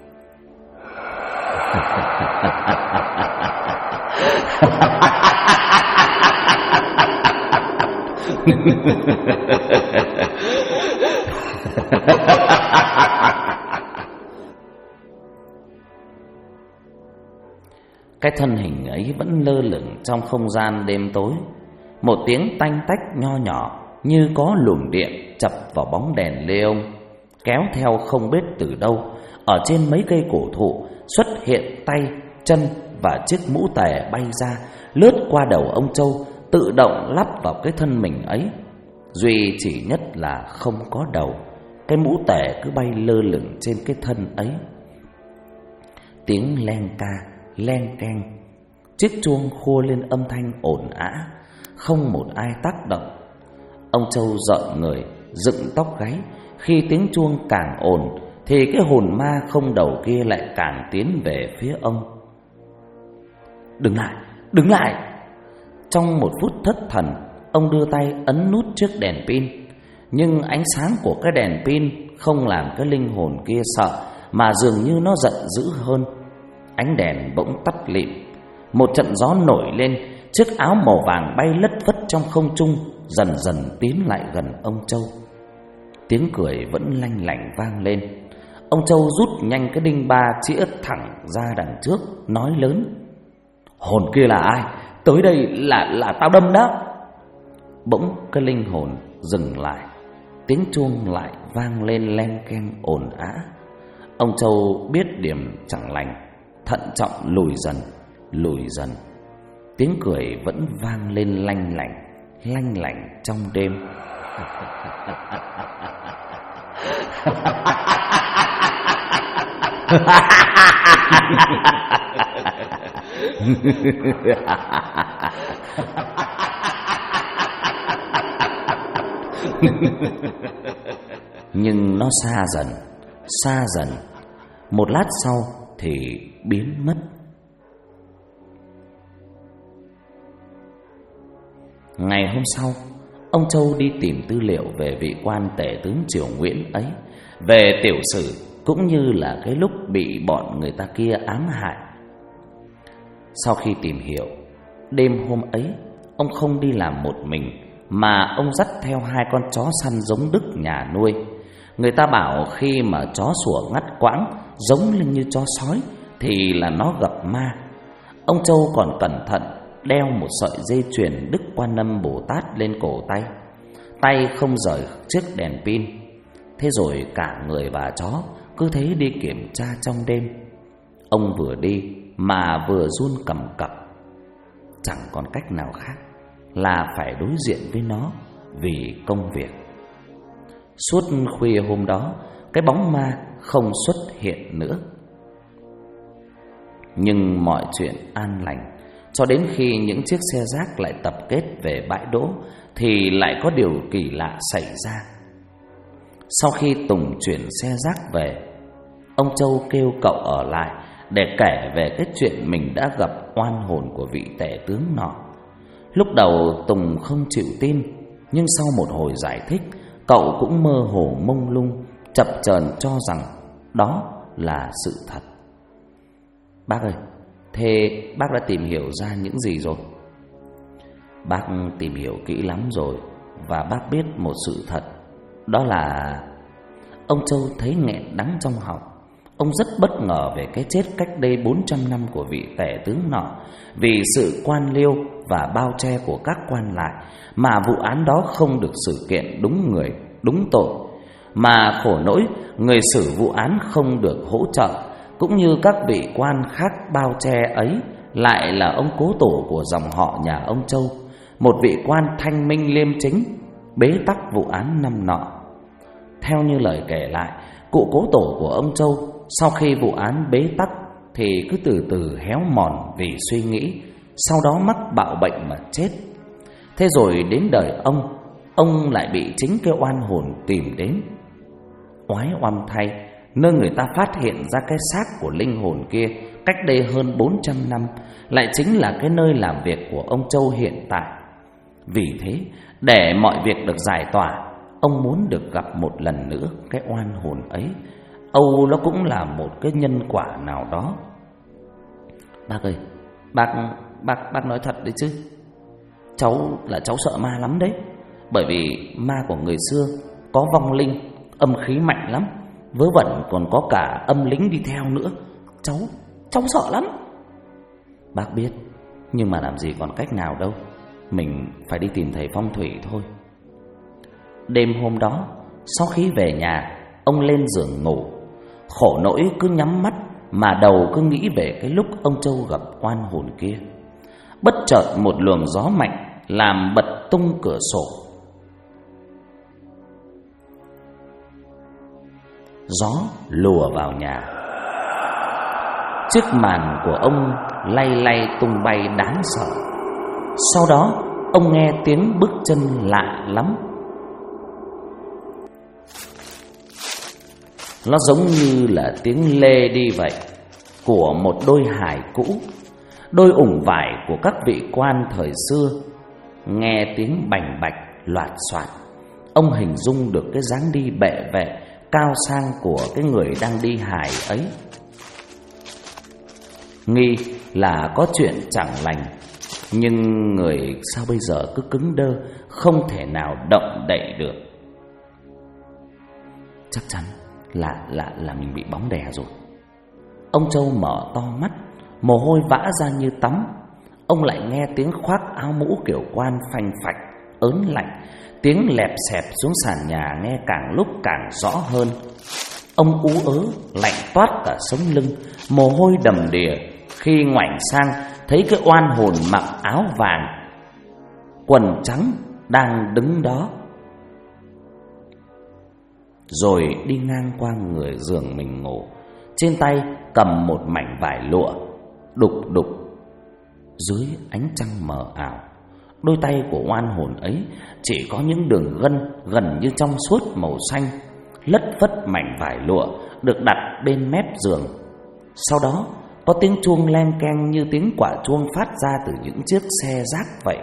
Cái thân hình ấy vẫn lơ lửng trong không gian đêm tối. Một tiếng tanh tách nho nhỏ như có luồng điện chập vào bóng đèn lê ông, kéo theo không biết từ đâu. Ở trên mấy cây cổ thụ xuất hiện tay, chân và chiếc mũ tè bay ra, lướt qua đầu ông Châu, tự động lắp vào cái thân mình ấy. Duy chỉ nhất là không có đầu, cái mũ tè cứ bay lơ lửng trên cái thân ấy. Tiếng len ca, len keng, chiếc chuông khua lên âm thanh ồn ào, không một ai tác động. Ông Châu rợn người, dựng tóc gáy. Khi tiếng chuông càng ồn thì cái hồn ma không đầu kia lại càng tiến về phía ông. Đứng lại, đứng lại! Trong một phút thất thần, ông đưa tay ấn nút chiếc đèn pin. Nhưng ánh sáng của cái đèn pin không làm cái linh hồn kia sợ, mà dường như nó giận dữ hơn. Ánh đèn bỗng tắt lịm. Một trận gió nổi lên, chiếc áo màu vàng bay lất phất trong không trung, dần dần tiến lại gần ông Châu. Tiếng cười vẫn lanh lảnh vang lên. Ông Châu rút nhanh cái đinh ba chĩa thẳng ra đằng trước, nói lớn: Hồn kia là ai? Tới đây là tao đâm đó. Bỗng cái linh hồn dừng lại. Tiếng chuông lại vang lên len keng ồn ào. Ông Châu biết điểm chẳng lành, thận trọng lùi dần. Tiếng cười vẫn vang lên lanh lảnh trong đêm. Nhưng nó xa dần. Một lát sau thì biến mất. Ngày hôm sau, ông Châu đi tìm tư liệu về vị quan tể tướng Triều Nguyễn ấy, về tiểu sử cũng như là cái lúc bị bọn người ta kia ám hại. Sau khi tìm hiểu, đêm hôm ấy ông không đi làm một mình, mà ông dắt theo 2 con chó săn giống Đức nhà nuôi. Người ta bảo khi mà chó sủa ngắt quãng giống lên như chó sói thì là nó gặp ma. Ông Châu còn cẩn thận đeo một sợi dây chuyền Đức Quan Âm Bồ Tát lên cổ tay. Tay không rời chiếc đèn pin. Thế rồi cả người và chó cứ thế đi kiểm tra trong đêm. Ông vừa đi mà vừa run cầm cập. Chẳng còn cách nào khác là phải đối diện với nó vì công việc. Suốt khuya hôm đó, cái bóng ma không xuất hiện nữa. Nhưng mọi chuyện an lành, cho đến khi những chiếc xe rác lại tập kết về bãi đỗ thì lại có điều kỳ lạ xảy ra. Sau khi Tùng chuyển xe rác về, ông Châu kêu cậu ở lại để kể về cái chuyện mình đã gặp oan hồn của vị tể tướng nọ. Lúc đầu Tùng không chịu tin, nhưng sau một hồi giải thích, cậu cũng mơ hồ mông lung, chập chờn cho rằng đó là sự thật. Bác ơi, thế bác đã tìm hiểu ra những gì rồi? Bác tìm hiểu kỹ lắm rồi, và bác biết một sự thật. Đó là... Ông Châu thấy nghẹn đắng trong họng. Ông rất bất ngờ về cái chết cách đây 400 năm của vị tể tướng nọ, vì sự quan liêu và bao che của các quan lại mà vụ án đó không được xử kiện đúng người, đúng tội. Mà khổ nỗi người xử vụ án không được hỗ trợ, cũng như các vị quan khác bao che ấy lại là ông cố tổ của dòng họ nhà ông Châu, một vị quan thanh minh liêm chính, bế tắc vụ án năm nọ. Theo như lời kể lại, cụ cố tổ của ông Châu sau khi vụ án bế tắc thì cứ từ từ héo mòn vì suy nghĩ, sau đó mắc bạo bệnh mà chết. Thế rồi đến đời ông lại bị chính cái oan hồn tìm đến. Oái oăm thay, nơi người ta phát hiện ra cái xác của linh hồn kia cách đây hơn 400 năm lại chính là cái nơi làm việc của ông Châu hiện tại. Vì thế, để mọi việc được giải tỏa, ông muốn được gặp một lần nữa cái oan hồn ấy. Âu nó cũng là một cái nhân quả nào đó. Bác ơi, bác nói thật đấy chứ. Cháu sợ ma lắm đấy. Bởi vì ma của người xưa có vong linh, âm khí mạnh lắm, vớ vẩn còn có cả âm lính đi theo nữa. Cháu sợ lắm. Bác biết, nhưng mà làm gì còn cách nào đâu. Mình phải đi tìm thầy phong thủy thôi. Đêm hôm đó, sau khi về nhà, ông lên giường ngủ. Khổ nỗi cứ nhắm mắt mà đầu cứ nghĩ về cái lúc ông Châu gặp oan hồn kia. Bất chợt một luồng gió mạnh làm bật tung cửa sổ. Gió lùa vào nhà. Chiếc màn của ông lay tung bay đáng sợ. Sau đó ông nghe tiếng bước chân lạ lắm Nó giống như là tiếng lê đi vậy, của một đôi hài cũ, đôi ủng vải của các vị quan thời xưa. Nghe tiếng bành bạch loạt soạt, ông hình dung được cái dáng đi bệ vệ cao sang của cái người đang đi hài ấy. Nghi là có chuyện chẳng lành, nhưng người sao bây giờ cứ cứng đơ, không thể nào động đậy được. Chắc chắn là mình bị bóng đè rồi. Ông Châu mở to mắt, mồ hôi vã ra như tắm. Ông lại nghe tiếng khoác áo mũ kiểu quan phanh phạch, ớn lạnh. Tiếng lẹp xẹp xuống sàn nhà nghe càng lúc càng rõ hơn. Ông ú ớ, lạnh toát cả sống lưng, mồ hôi đầm đìa khi ngoảnh sang thấy cái oan hồn mặc áo vàng, quần trắng đang đứng đó. Rồi đi ngang qua người giường mình ngủ, trên tay cầm một mảnh vải lụa, đục đục dưới ánh trăng mờ ảo. Đôi tay của oan hồn ấy chỉ có những đường gân gần như trong suốt màu xanh, lất phất mảnh vải lụa được đặt bên mép giường. Sau đó có tiếng chuông len keng như tiếng quả chuông phát ra từ những chiếc xe rác vậy.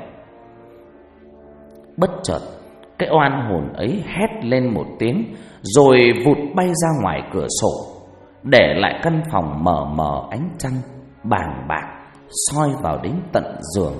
Bất chợt, cái oan hồn ấy hét lên một tiếng, rồi vụt bay ra ngoài cửa sổ, để lại căn phòng mờ mờ ánh trăng bàng bạc soi vào đến tận giường.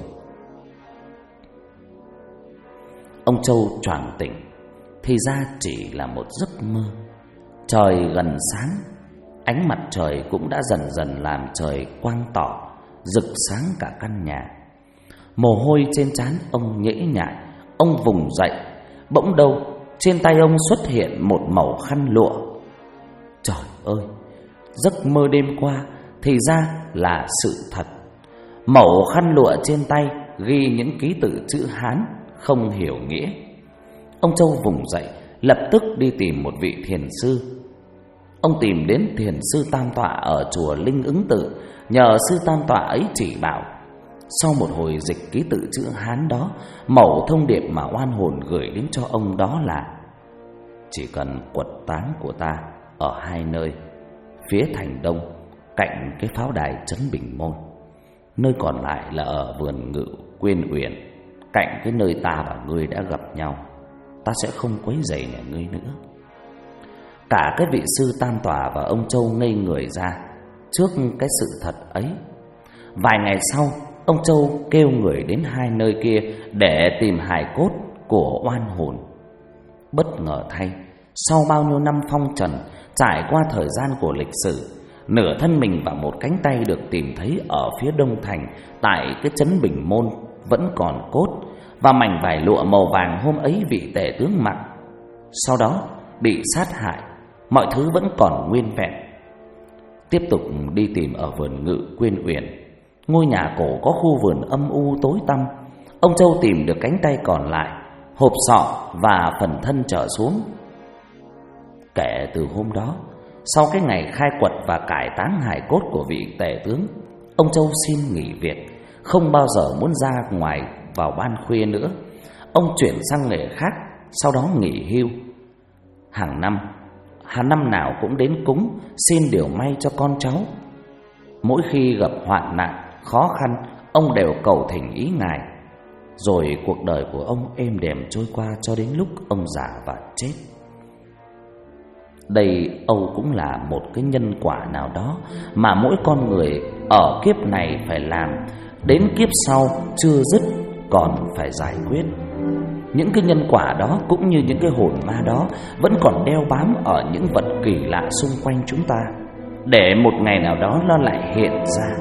Ông Châu choàng tỉnh, thì ra chỉ là một giấc mơ. Trời gần sáng, ánh mặt trời cũng đã dần dần làm trời quang tỏ, rực sáng cả căn nhà. Mồ hôi trên trán ông nhễ nhại. Ông vùng dậy, bỗng đâu trên tay ông xuất hiện một mẩu khăn lụa. Trời ơi, giấc mơ đêm qua thì ra là sự thật. Mẩu khăn lụa trên tay ghi những ký tự chữ Hán không hiểu nghĩa. Ông Châu vùng dậy, lập tức đi tìm một vị thiền sư. Ông tìm đến thiền sư Tam Tọa ở chùa Linh Ứng Tự, nhờ sư Tam Tọa ấy chỉ bảo. Sau một hồi dịch ký tự chữ Hán đó, mẩu thông điệp mà oan hồn gửi đến cho ông đó là: chỉ cần quật táng của ta ở hai nơi, phía thành đông cạnh cái pháo đài trấn Bình Môn, nơi còn lại là ở vườn ngự Quyên Uyển, cạnh cái nơi ta và ngươi đã gặp nhau, ta sẽ không quấy rầy nhà ngươi nữa. Cả cái vị sư Tam Tọa và ông Châu ngây người ra trước cái sự thật ấy. Vài ngày sau, ông Châu kêu người đến hai nơi kia để tìm hài cốt của oan hồn. Bất ngờ thay, sau bao nhiêu năm phong trần, trải qua thời gian của lịch sử, nửa thân mình và một cánh tay được tìm thấy ở phía đông thành, tại cái trấn Bình Môn vẫn còn cốt, và mảnh vải lụa màu vàng hôm ấy vị tể tướng mặc. Sau đó bị sát hại, mọi thứ vẫn còn nguyên vẹn. Tiếp tục đi tìm ở vườn ngự Quyên Uyển, ngôi nhà cổ có khu vườn âm u tối tăm. Ông Châu tìm được cánh tay còn lại, hộp sọ và phần thân trở xuống. Kể từ hôm đó, sau cái ngày khai quật và cải táng hài cốt của vị tể tướng, ông Châu xin nghỉ việc, không bao giờ muốn ra ngoài vào ban khuya nữa. Ông chuyển sang nghề khác, sau đó nghỉ hưu. Hàng năm nào cũng đến cúng xin điều may cho con cháu. Mỗi khi gặp hoạn nạn, khó khăn, ông đều cầu thỉnh ý Ngài. Rồi cuộc đời của ông êm đềm trôi qua cho đến lúc ông già và chết. Đây Âu cũng là một cái nhân quả nào đó mà mỗi con người ở kiếp này phải làm, đến kiếp sau chưa dứt còn phải giải quyết. Những cái nhân quả đó cũng như những cái hồn ma đó vẫn còn đeo bám ở những vật kỳ lạ xung quanh chúng ta, để một ngày nào đó nó lại hiện ra.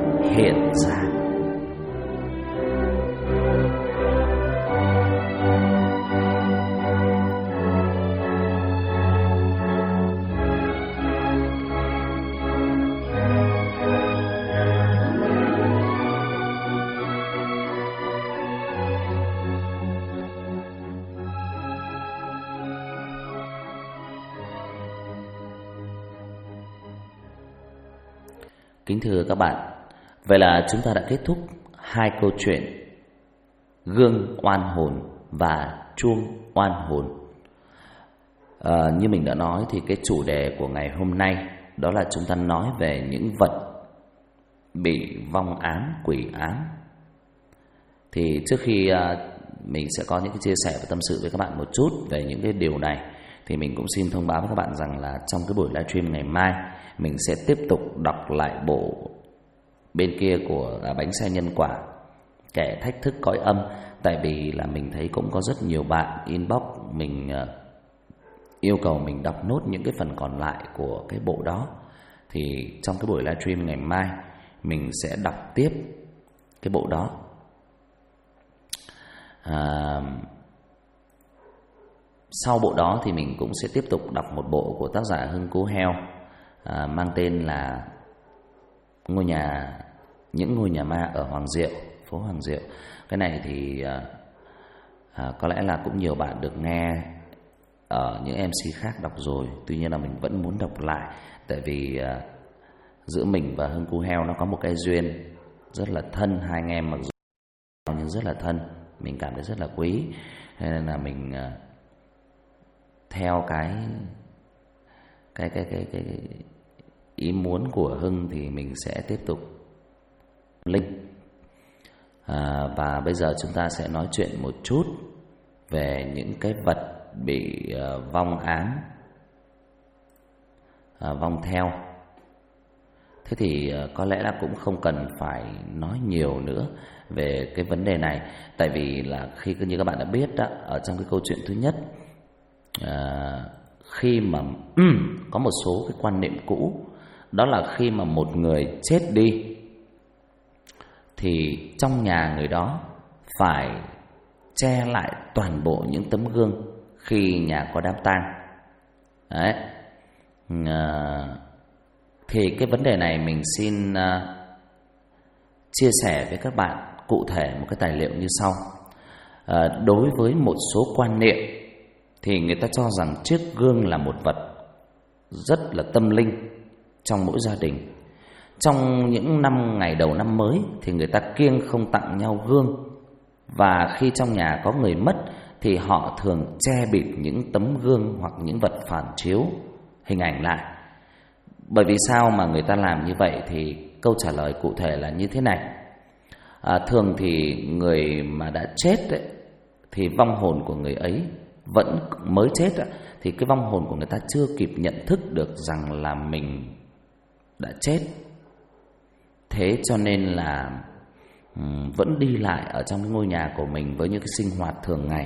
Kính thưa các bạn, vậy là chúng ta đã kết thúc hai câu chuyện Gương oan hồn và Chuông oan hồn. Như mình đã nói thì cái chủ đề của ngày hôm nay đó là chúng ta nói về những vật bị vong ám, quỷ ám. Thì trước khi mình sẽ có những cái chia sẻ và tâm sự với các bạn một chút về những cái điều này, thì mình cũng xin thông báo với các bạn rằng là trong cái buổi livestream ngày mai mình sẽ tiếp tục đọc lại bộ bên kia của Bánh Xe Nhân Quả, Kẻ Thách Thức Cõi Âm. Tại vì là mình thấy cũng có rất nhiều bạn inbox mình yêu cầu mình đọc nốt những cái phần còn lại của cái bộ đó. Thì trong cái buổi livestream ngày mai mình sẽ đọc tiếp cái bộ đó. Sau bộ đó thì mình cũng sẽ tiếp tục đọc một bộ của tác giả Hưng Cú Heo, mang tên là Những ngôi nhà ma ở Hoàng Diệu, phố Hoàng Diệu. Cái này thì có lẽ là cũng nhiều bạn được nghe ở những MC khác đọc rồi. Tuy nhiên là mình vẫn muốn đọc lại, tại vì giữa mình và Hưng Cú Heo nó có một cái duyên rất là thân. Hai anh em mặc dù nhưng rất là thân, mình cảm thấy rất là quý. Nên là mình theo cái ý muốn của Hưng thì mình sẽ tiếp tục link. Và bây giờ chúng ta sẽ nói chuyện một chút về những cái vật bị vong ám, vong theo. Thế thì có lẽ là cũng không cần phải nói nhiều nữa về cái vấn đề này. Tại vì là khi như các bạn đã biết đó, ở trong cái câu chuyện thứ nhất, khi mà có một số cái quan niệm cũ, đó là khi mà một người chết đi thì trong nhà người đó phải che lại toàn bộ những tấm gương khi nhà có đám tang. Đấy. Thì cái vấn đề này mình xin chia sẻ với các bạn cụ thể một cái tài liệu như sau. Đối với một số quan niệm thì người ta cho rằng chiếc gương là một vật rất là tâm linh trong mỗi gia đình. Trong những ngày đầu năm mới thì người ta kiêng không tặng nhau gương. Và khi trong nhà có người mất thì họ thường che bịt những tấm gương hoặc những vật phản chiếu hình ảnh lại. Bởi vì sao mà người ta làm như vậy thì câu trả lời cụ thể là như thế này. Thường thì người mà đã chết ấy, thì vong hồn của người ấy vẫn mới chết ấy, thì cái vong hồn của người ta chưa kịp nhận thức được rằng là mình đã chết. Thế cho nên là vẫn đi lại ở trong cái ngôi nhà của mình với những cái sinh hoạt thường ngày.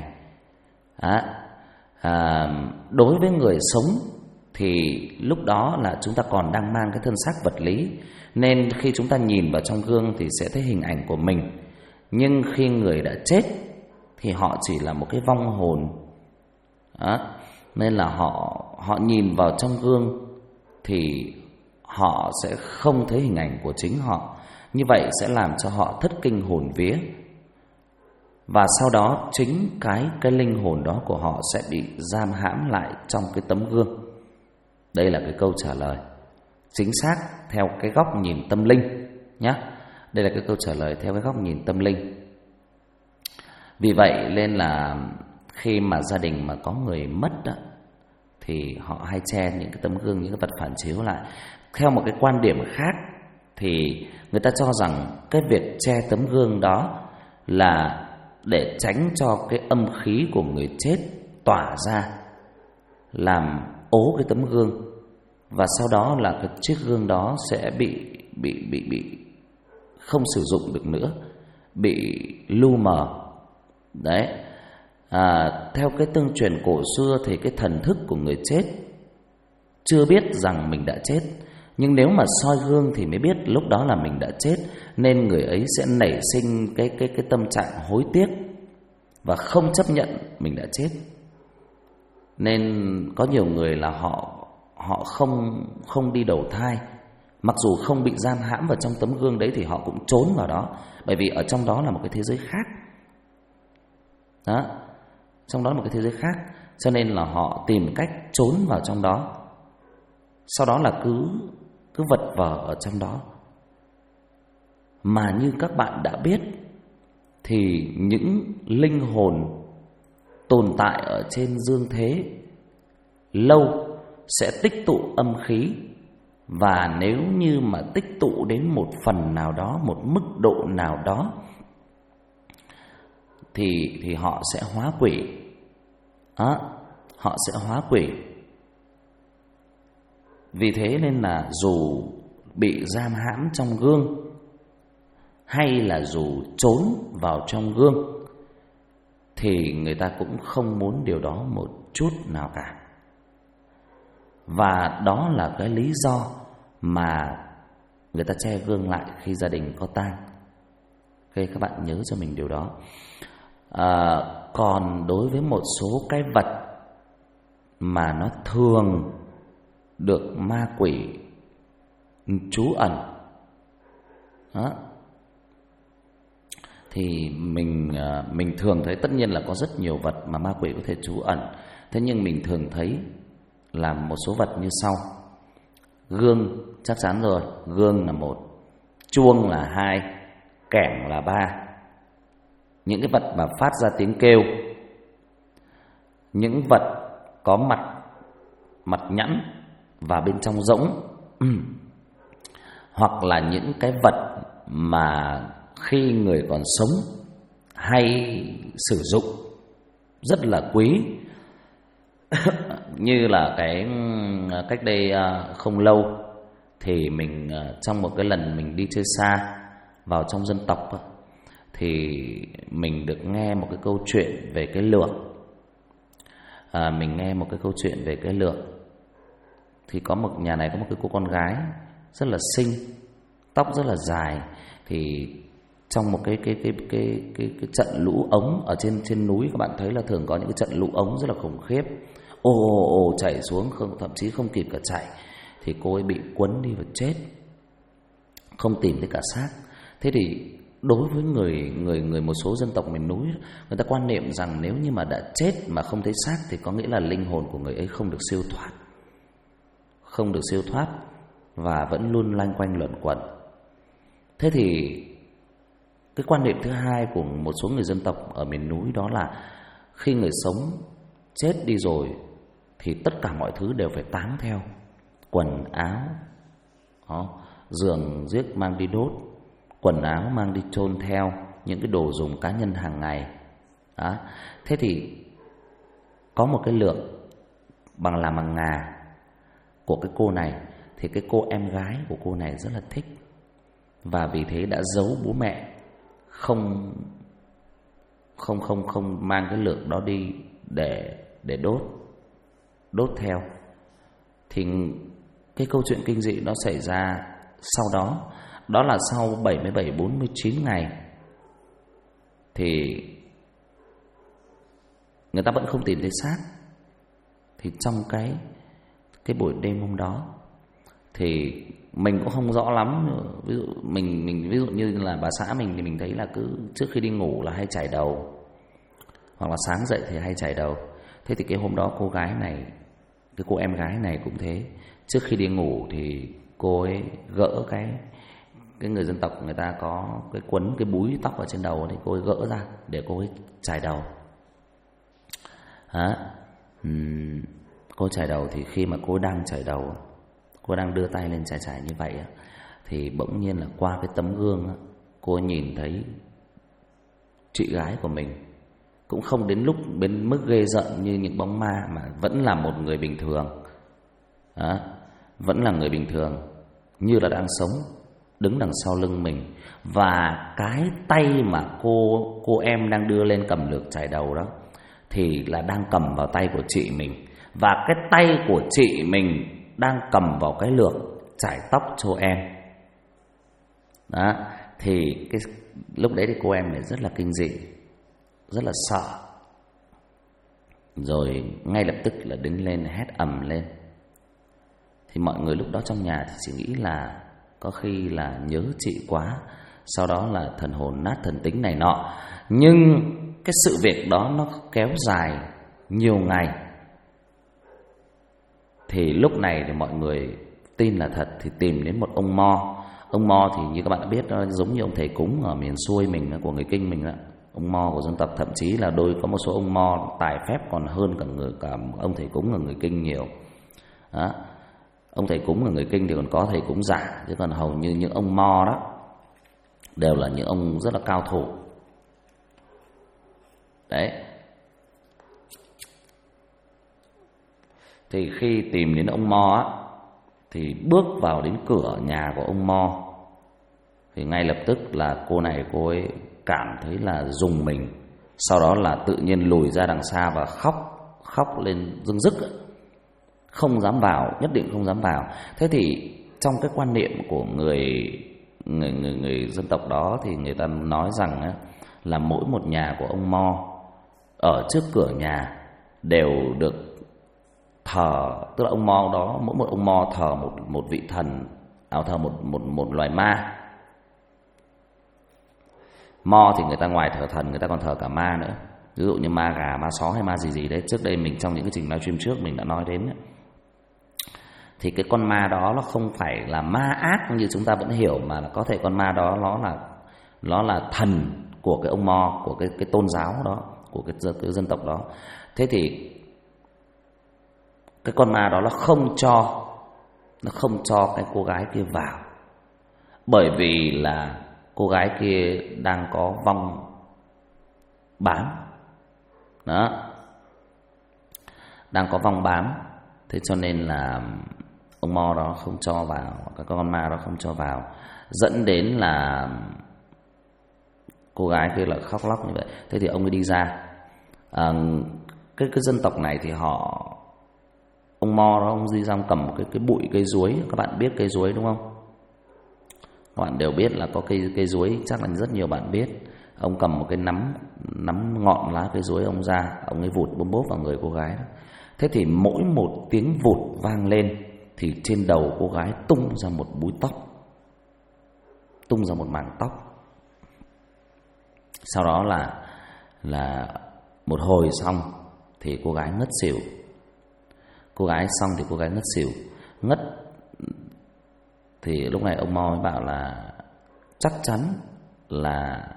Đối với người sống thì lúc đó là chúng ta còn đang mang cái thân xác vật lý, nên khi chúng ta nhìn vào trong gương thì sẽ thấy hình ảnh của mình. Nhưng khi người đã chết thì họ chỉ là một cái vong hồn. Nên là họ nhìn vào trong gương thì họ sẽ không thấy hình ảnh của chính họ. Như vậy sẽ làm cho họ thất kinh hồn vía. Và sau đó chính cái linh hồn đó của họ sẽ bị giam hãm lại trong cái tấm gương. Đây là cái câu trả lời chính xác theo cái góc nhìn tâm linh nhé. Đây là cái câu trả lời theo cái góc nhìn tâm linh. Vì vậy nên là khi mà gia đình mà có người mất đó, thì họ hay che những cái tấm gương, những cái vật phản chiếu lại. Theo một cái quan điểm khác thì người ta cho rằng cái việc che tấm gương đó là để tránh cho cái âm khí của người chết tỏa ra, làm ố cái tấm gương. Và sau đó là cái chiếc gương đó sẽ bị không sử dụng được nữa, bị lu mờ. Đấy. Theo cái tương truyền cổ xưa thì cái thần thức của người chết chưa biết rằng mình đã chết, nhưng nếu mà soi gương thì mới biết lúc đó là mình đã chết. Nên người ấy sẽ nảy sinh cái tâm trạng hối tiếc và không chấp nhận mình đã chết. Nên có nhiều người là họ không đi đầu thai, mặc dù không bị giam hãm vào trong tấm gương đấy thì họ cũng trốn vào đó, bởi vì ở trong đó là một cái thế giới khác. Đó, trong đó là một cái thế giới khác, cho nên là họ tìm cách trốn vào trong đó. Sau đó là cứ vật vờ ở trong đó. Mà như các bạn đã biết thì những linh hồn tồn tại ở trên dương thế lâu sẽ tích tụ âm khí. Và nếu như mà tích tụ đến một phần nào đó, một mức độ nào đó, thì họ sẽ hóa quỷ. Họ sẽ hóa quỷ. Vì thế nên là dù bị giam hãm trong gương, hay là dù trốn vào trong gương, thì người ta cũng không muốn điều đó một chút nào cả. Và đó là cái lý do mà người ta che gương lại khi gia đình có tang. Các bạn nhớ cho mình điều đó. Còn đối với một số cái vật mà nó thường được ma quỷ trú ẩn đó, thì mình thường thấy, tất nhiên là có rất nhiều vật mà ma quỷ có thể trú ẩn. Thế nhưng mình thường thấy là một số vật như sau. Gương chắc chắn rồi, gương là một, chuông là hai, kẻng là ba. Những cái vật mà phát ra tiếng kêu, những vật có mặt nhẵn và bên trong rỗng, hoặc là những cái vật mà khi người còn sống hay sử dụng rất là quý. Như là cái cách đây không lâu thì mình trong một cái lần mình đi chơi xa vào trong dân tộc, thì mình được nghe một cái câu chuyện về cái lược. Mình nghe một cái câu chuyện về cái lược. Thì có một nhà này có một cái cô con gái rất là xinh, tóc rất là dài. Thì trong một cái trận lũ ống ở trên núi, các bạn thấy là thường có những cái trận lũ ống rất là khủng khiếp, ồ chảy xuống, thậm chí không kịp cả chạy, thì cô ấy bị cuốn đi và chết, không tìm thấy cả xác. Thế thì đối với người một số dân tộc miền núi, người ta quan niệm rằng nếu như mà đã chết mà không thấy xác thì có nghĩa là linh hồn của người ấy không được siêu thoát, và vẫn luôn loanh quanh luẩn quẩn. Thế thì cái quan niệm thứ hai của một số người dân tộc ở miền núi đó là khi người sống chết đi rồi thì tất cả mọi thứ đều phải táng theo. Quần áo, giường giết mang đi đốt, quần áo mang đi chôn theo, những cái đồ dùng cá nhân hàng ngày. Thế thì có một cái lượng làm bằng ngà của cái cô này, thì cái cô em gái của cô này rất là thích, và vì thế đã giấu bố mẹ, không mang cái lượng đó đi để đốt theo. Thì cái câu chuyện kinh dị nó xảy ra sau đó, đó là sau 47-49 ngày thì người ta vẫn không tìm thấy xác. Thì trong cái buổi đêm hôm đó thì mình cũng không rõ lắm. Ví dụ mình ví dụ như là bà xã mình thì mình thấy là cứ trước khi đi ngủ là hay chải đầu, hoặc là sáng dậy thì hay chải đầu. Thế thì cái hôm đó cô gái này, cái cô em gái này cũng thế. Trước khi đi ngủ thì cô ấy gỡ cái người dân tộc người ta có cái quấn cái búi tóc ở trên đầu, thì cô ấy gỡ ra để cô ấy chải đầu. Cô chải đầu thì khi mà cô đang chải đầu, cô đang đưa tay lên chải như vậy, thì bỗng nhiên là qua cái tấm gương cô nhìn thấy chị gái của mình, cũng không đến mức ghê rợn như những bóng ma, mà vẫn là một người bình thường. Vẫn là người bình thường, như là đang sống, đứng đằng sau lưng mình. Và cái tay mà cô em đang đưa lên cầm lược chải đầu đó thì là đang cầm vào tay của chị mình, và cái tay của chị mình đang cầm vào cái lược chải tóc cho em. Đó, thì lúc đấy thì cô em này rất là kinh dị, rất là sợ, rồi ngay lập tức là đứng lên hét ầm lên. Thì mọi người lúc đó trong nhà thì chỉ nghĩ là có khi là nhớ chị quá, sau đó là thần hồn nát thần tính này nọ. Nhưng cái sự việc đó nó kéo dài nhiều ngày. Thì lúc này thì mọi người tin là thật thì tìm đến một ông Mo. Ông Mo thì như các bạn đã biết, nó giống như ông thầy cúng ở miền xuôi mình, của người Kinh mình đó. ông mo của dân tộc, thậm chí là có một số ông mo tài phép còn hơn cả ông thầy cúng ở người Kinh nhiều. Đó. Ông thầy cúng ở người Kinh thì còn có thầy cúng giả, chứ còn hầu như những ông mo đó đều là những ông rất là cao thủ. Đấy. Thì khi tìm đến ông mo á, thì bước vào đến cửa nhà của ông mo thì ngay lập tức là cô ấy cảm thấy là rùng mình. Sau đó là tự nhiên lùi ra đằng xa và khóc lên rưng rức, không dám vào, nhất định không dám vào. Thế thì trong cái quan niệm của người dân tộc đó thì người ta nói rằng á, là mỗi một nhà của ông mo ở trước cửa nhà đều được thờ, tức là ông mo đó, mỗi một ông mo thờ một vị thần, thờ một loài ma. Mo thì người ta ngoài thờ thần, người ta còn thờ cả ma nữa. Ví dụ như ma gà, ma só hay ma gì đấy. Trước đây mình trong những cái trình livestream trước mình đã nói đến ấy. Thì cái con ma đó nó không phải là ma ác như chúng ta vẫn hiểu, mà là có thể con ma đó nó là thần của cái ông mo, của cái tôn giáo đó, của cái dân tộc đó. Thế thì cái con ma đó nó không cho cái cô gái kia vào, bởi vì là cô gái kia đang có vong bám. Đó, đang có vong bám. Thế cho nên là ông mo đó không cho vào, cái con ma đó không cho vào, dẫn đến là cô gái kia lại khóc lóc như vậy. Thế thì ông ấy đi ra. Cái dân tộc này thì ông mo đó, ông đi ra cầm một cái bụi cây chuối. Các bạn biết cây chuối đúng không? Các bạn đều biết là có cây chuối, chắc là rất nhiều bạn biết. Ông cầm một cái nắm ngọn lá cây chuối, ông ra, ông ấy vụt bốp vào người cô gái đó. Thế thì mỗi một tiếng vụt vang lên thì trên đầu cô gái tung ra một búi tóc, tung ra một mảng tóc. Sau đó là một hồi xong thì cô gái ngất xỉu. Ngất thì lúc này ông mo mới bảo là chắc chắn là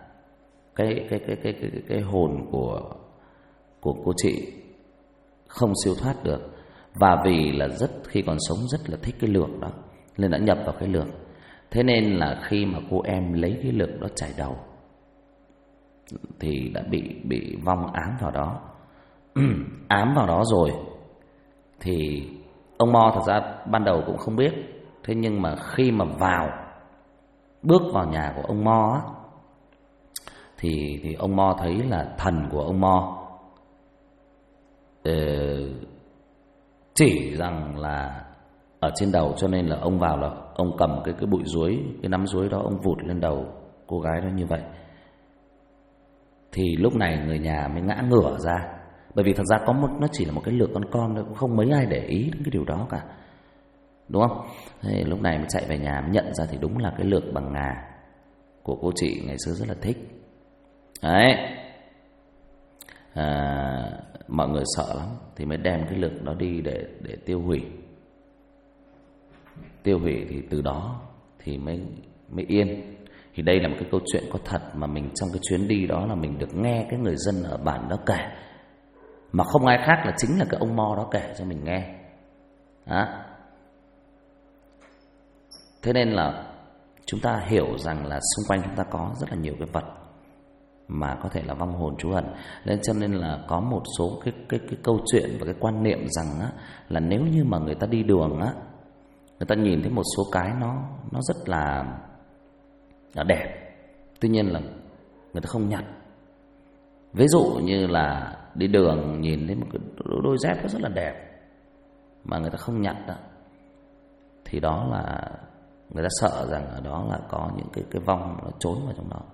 cái hồn của cô chị không siêu thoát được, và vì là khi còn sống rất là thích cái lược đó nên đã nhập vào cái lược. Thế nên là khi mà cô em lấy cái lược đó chải đầu thì đã bị vong ám vào đó. Ám vào đó rồi thì ông mo thật ra ban đầu cũng không biết. Thế nhưng mà khi mà bước vào nhà của ông mo á, thì ông mo thấy là thần của ông mo chỉ rằng là ở trên đầu, cho nên là ông vào là ông cầm cái bụi chuối, cái nắm chuối đó, ông vụt lên đầu cô gái đó như vậy. Thì lúc này người nhà mới ngã ngửa ra, bởi vì thật ra nó chỉ là một cái lược con thôi, cũng không mấy ai để ý đến cái điều đó cả, đúng không? Thế lúc này mới chạy về nhà mới nhận ra thì đúng là cái lược bằng ngà của cô chị ngày xưa rất là thích. Đấy. Mọi người sợ lắm thì mới đem cái lược đó đi để tiêu hủy. Thì từ đó thì mới yên. Thì đây là một cái câu chuyện có thật mà mình trong cái chuyến đi đó là mình được nghe cái người dân ở bản đó kể, mà không ai khác là chính là cái ông mo đó kể cho mình nghe. Đó. Thế nên là chúng ta hiểu rằng là xung quanh chúng ta có rất là nhiều cái vật mà có thể là vong hồn trú ẩn. Nên cho nên là có một số cái câu chuyện và cái quan niệm rằng á, là nếu như mà người ta đi đường á, người ta nhìn thấy một số cái nó rất là đẹp, tuy nhiên là người ta không nhặt. Ví dụ như là đi đường nhìn thấy một cái đôi dép nó rất là đẹp mà người ta không nhặt đó, thì đó là người ta sợ rằng ở đó là có những cái vong nó trốn vào trong đó.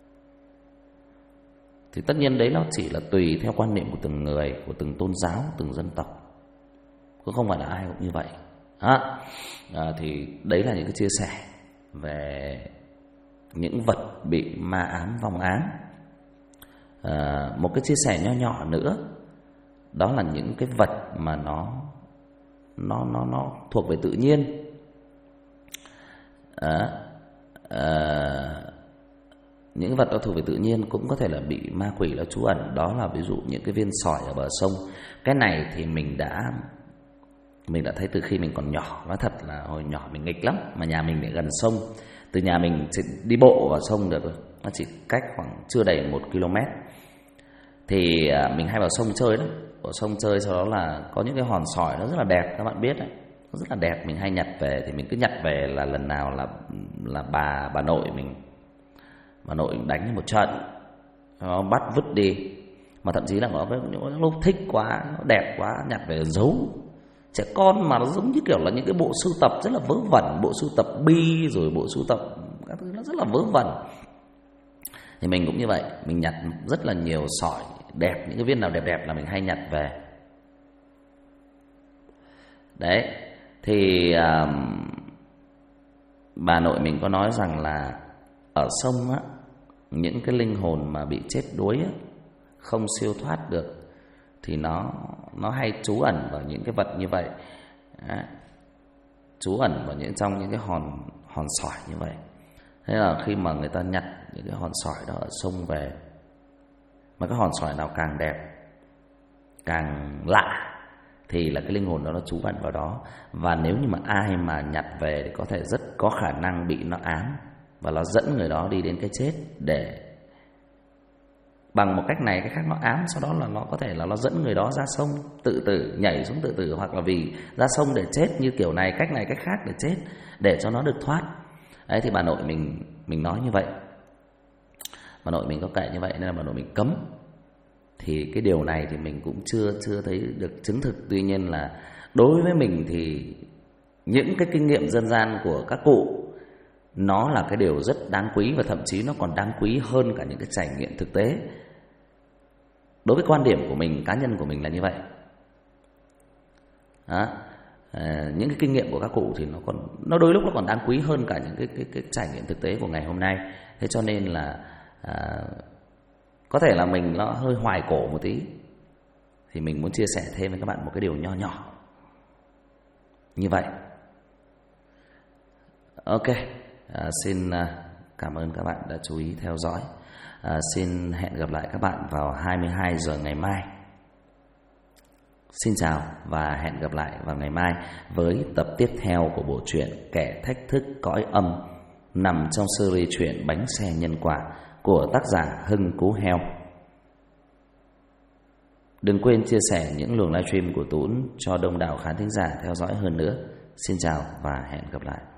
Thì tất nhiên đấy nó chỉ là tùy theo quan niệm của từng người, của từng tôn giáo, từng dân tộc, cũng không phải là ai cũng như vậy. Thì đấy là những cái chia sẻ về những vật bị ma ám, vong ám. Một cái chia sẻ nho nhỏ nữa, đó là những cái vật mà nó thuộc về tự nhiên. những vật đó thuộc về tự nhiên, cũng có thể là bị ma quỷ nó trú ẩn. Đó là ví dụ những cái viên sỏi ở bờ sông. Cái này thì mình đã thấy từ khi mình còn nhỏ. Nói thật là hồi nhỏ mình nghịch lắm, mà nhà mình lại gần sông. Từ nhà mình đi bộ vào sông được rồi, nó chỉ cách khoảng chưa đầy 1 km. Thì mình hay vào sông chơi lắm. Ở sông chơi, sau đó là có những cái hòn sỏi nó rất là đẹp, các bạn biết đấy, nó rất là đẹp. Mình hay nhặt về, thì mình cứ nhặt về là lần nào là bà nội mình đánh một trận, nó bắt vứt đi. Mà thậm chí là có những lúc thích quá, nó đẹp quá, nhặt về giấu. Trẻ con mà nó giống như kiểu là những cái bộ sưu tập rất là vớ vẩn, bộ sưu tập bi, rồi bộ sưu tập các thứ nó rất là vớ vẩn. Thì mình cũng như vậy, mình nhặt rất là nhiều sỏi đẹp, những cái viên nào đẹp đẹp là mình hay nhặt về. Đấy, thì bà nội mình có nói rằng là ở sông á, những cái linh hồn mà bị chết đuối á, không siêu thoát được, thì nó hay trú ẩn vào những cái vật như vậy. Đấy, trú ẩn vào trong những cái hòn sỏi như vậy. Thế là khi mà người ta nhặt những cái hòn sỏi đó ở sông về, mà cái hòn sỏi nào càng đẹp, càng lạ, thì là cái linh hồn đó nó trú ẩn vào đó. Và nếu như mà ai mà nhặt về thì có thể rất có khả năng bị nó ám, và nó dẫn người đó đi đến cái chết, để bằng một cách này cái khác nó ám, sau đó là nó có thể là nó dẫn người đó ra sông tự tử, nhảy xuống tự tử, hoặc là vì ra sông để chết như kiểu này, cách này cách khác để chết, để cho nó được thoát. Đấy, thì bà nội mình nói như vậy, bà nội mình có kể như vậy, nên là bà nội mình cấm. Thì cái điều này thì mình cũng chưa thấy được chứng thực. Tuy nhiên là đối với mình thì những cái kinh nghiệm dân gian của các cụ nó là cái điều rất đáng quý, và thậm chí nó còn đáng quý hơn cả những cái trải nghiệm thực tế. Đối với quan điểm của mình, cá nhân của mình là như vậy. Đó. Những cái kinh nghiệm của các cụ thì nó đôi lúc nó còn đáng quý hơn cả những cái trải nghiệm thực tế của ngày hôm nay. Thế cho nên là có thể là mình nó hơi hoài cổ một tí, thì mình muốn chia sẻ thêm với các bạn một cái điều nho nhỏ như vậy. Ok, xin cảm ơn các bạn đã chú ý theo dõi. Xin hẹn gặp lại các bạn vào 22 giờ ngày mai. Xin chào và hẹn gặp lại vào ngày mai với tập tiếp theo của bộ truyện Kẻ Thách Thức Cõi Âm, nằm trong series truyện Bánh Xe Nhân Quả của tác giả Hưng Cú Heo. Đừng quên chia sẻ những luồng livestream của Tún cho đông đảo khán thính giả theo dõi hơn nữa. Xin chào và hẹn gặp lại.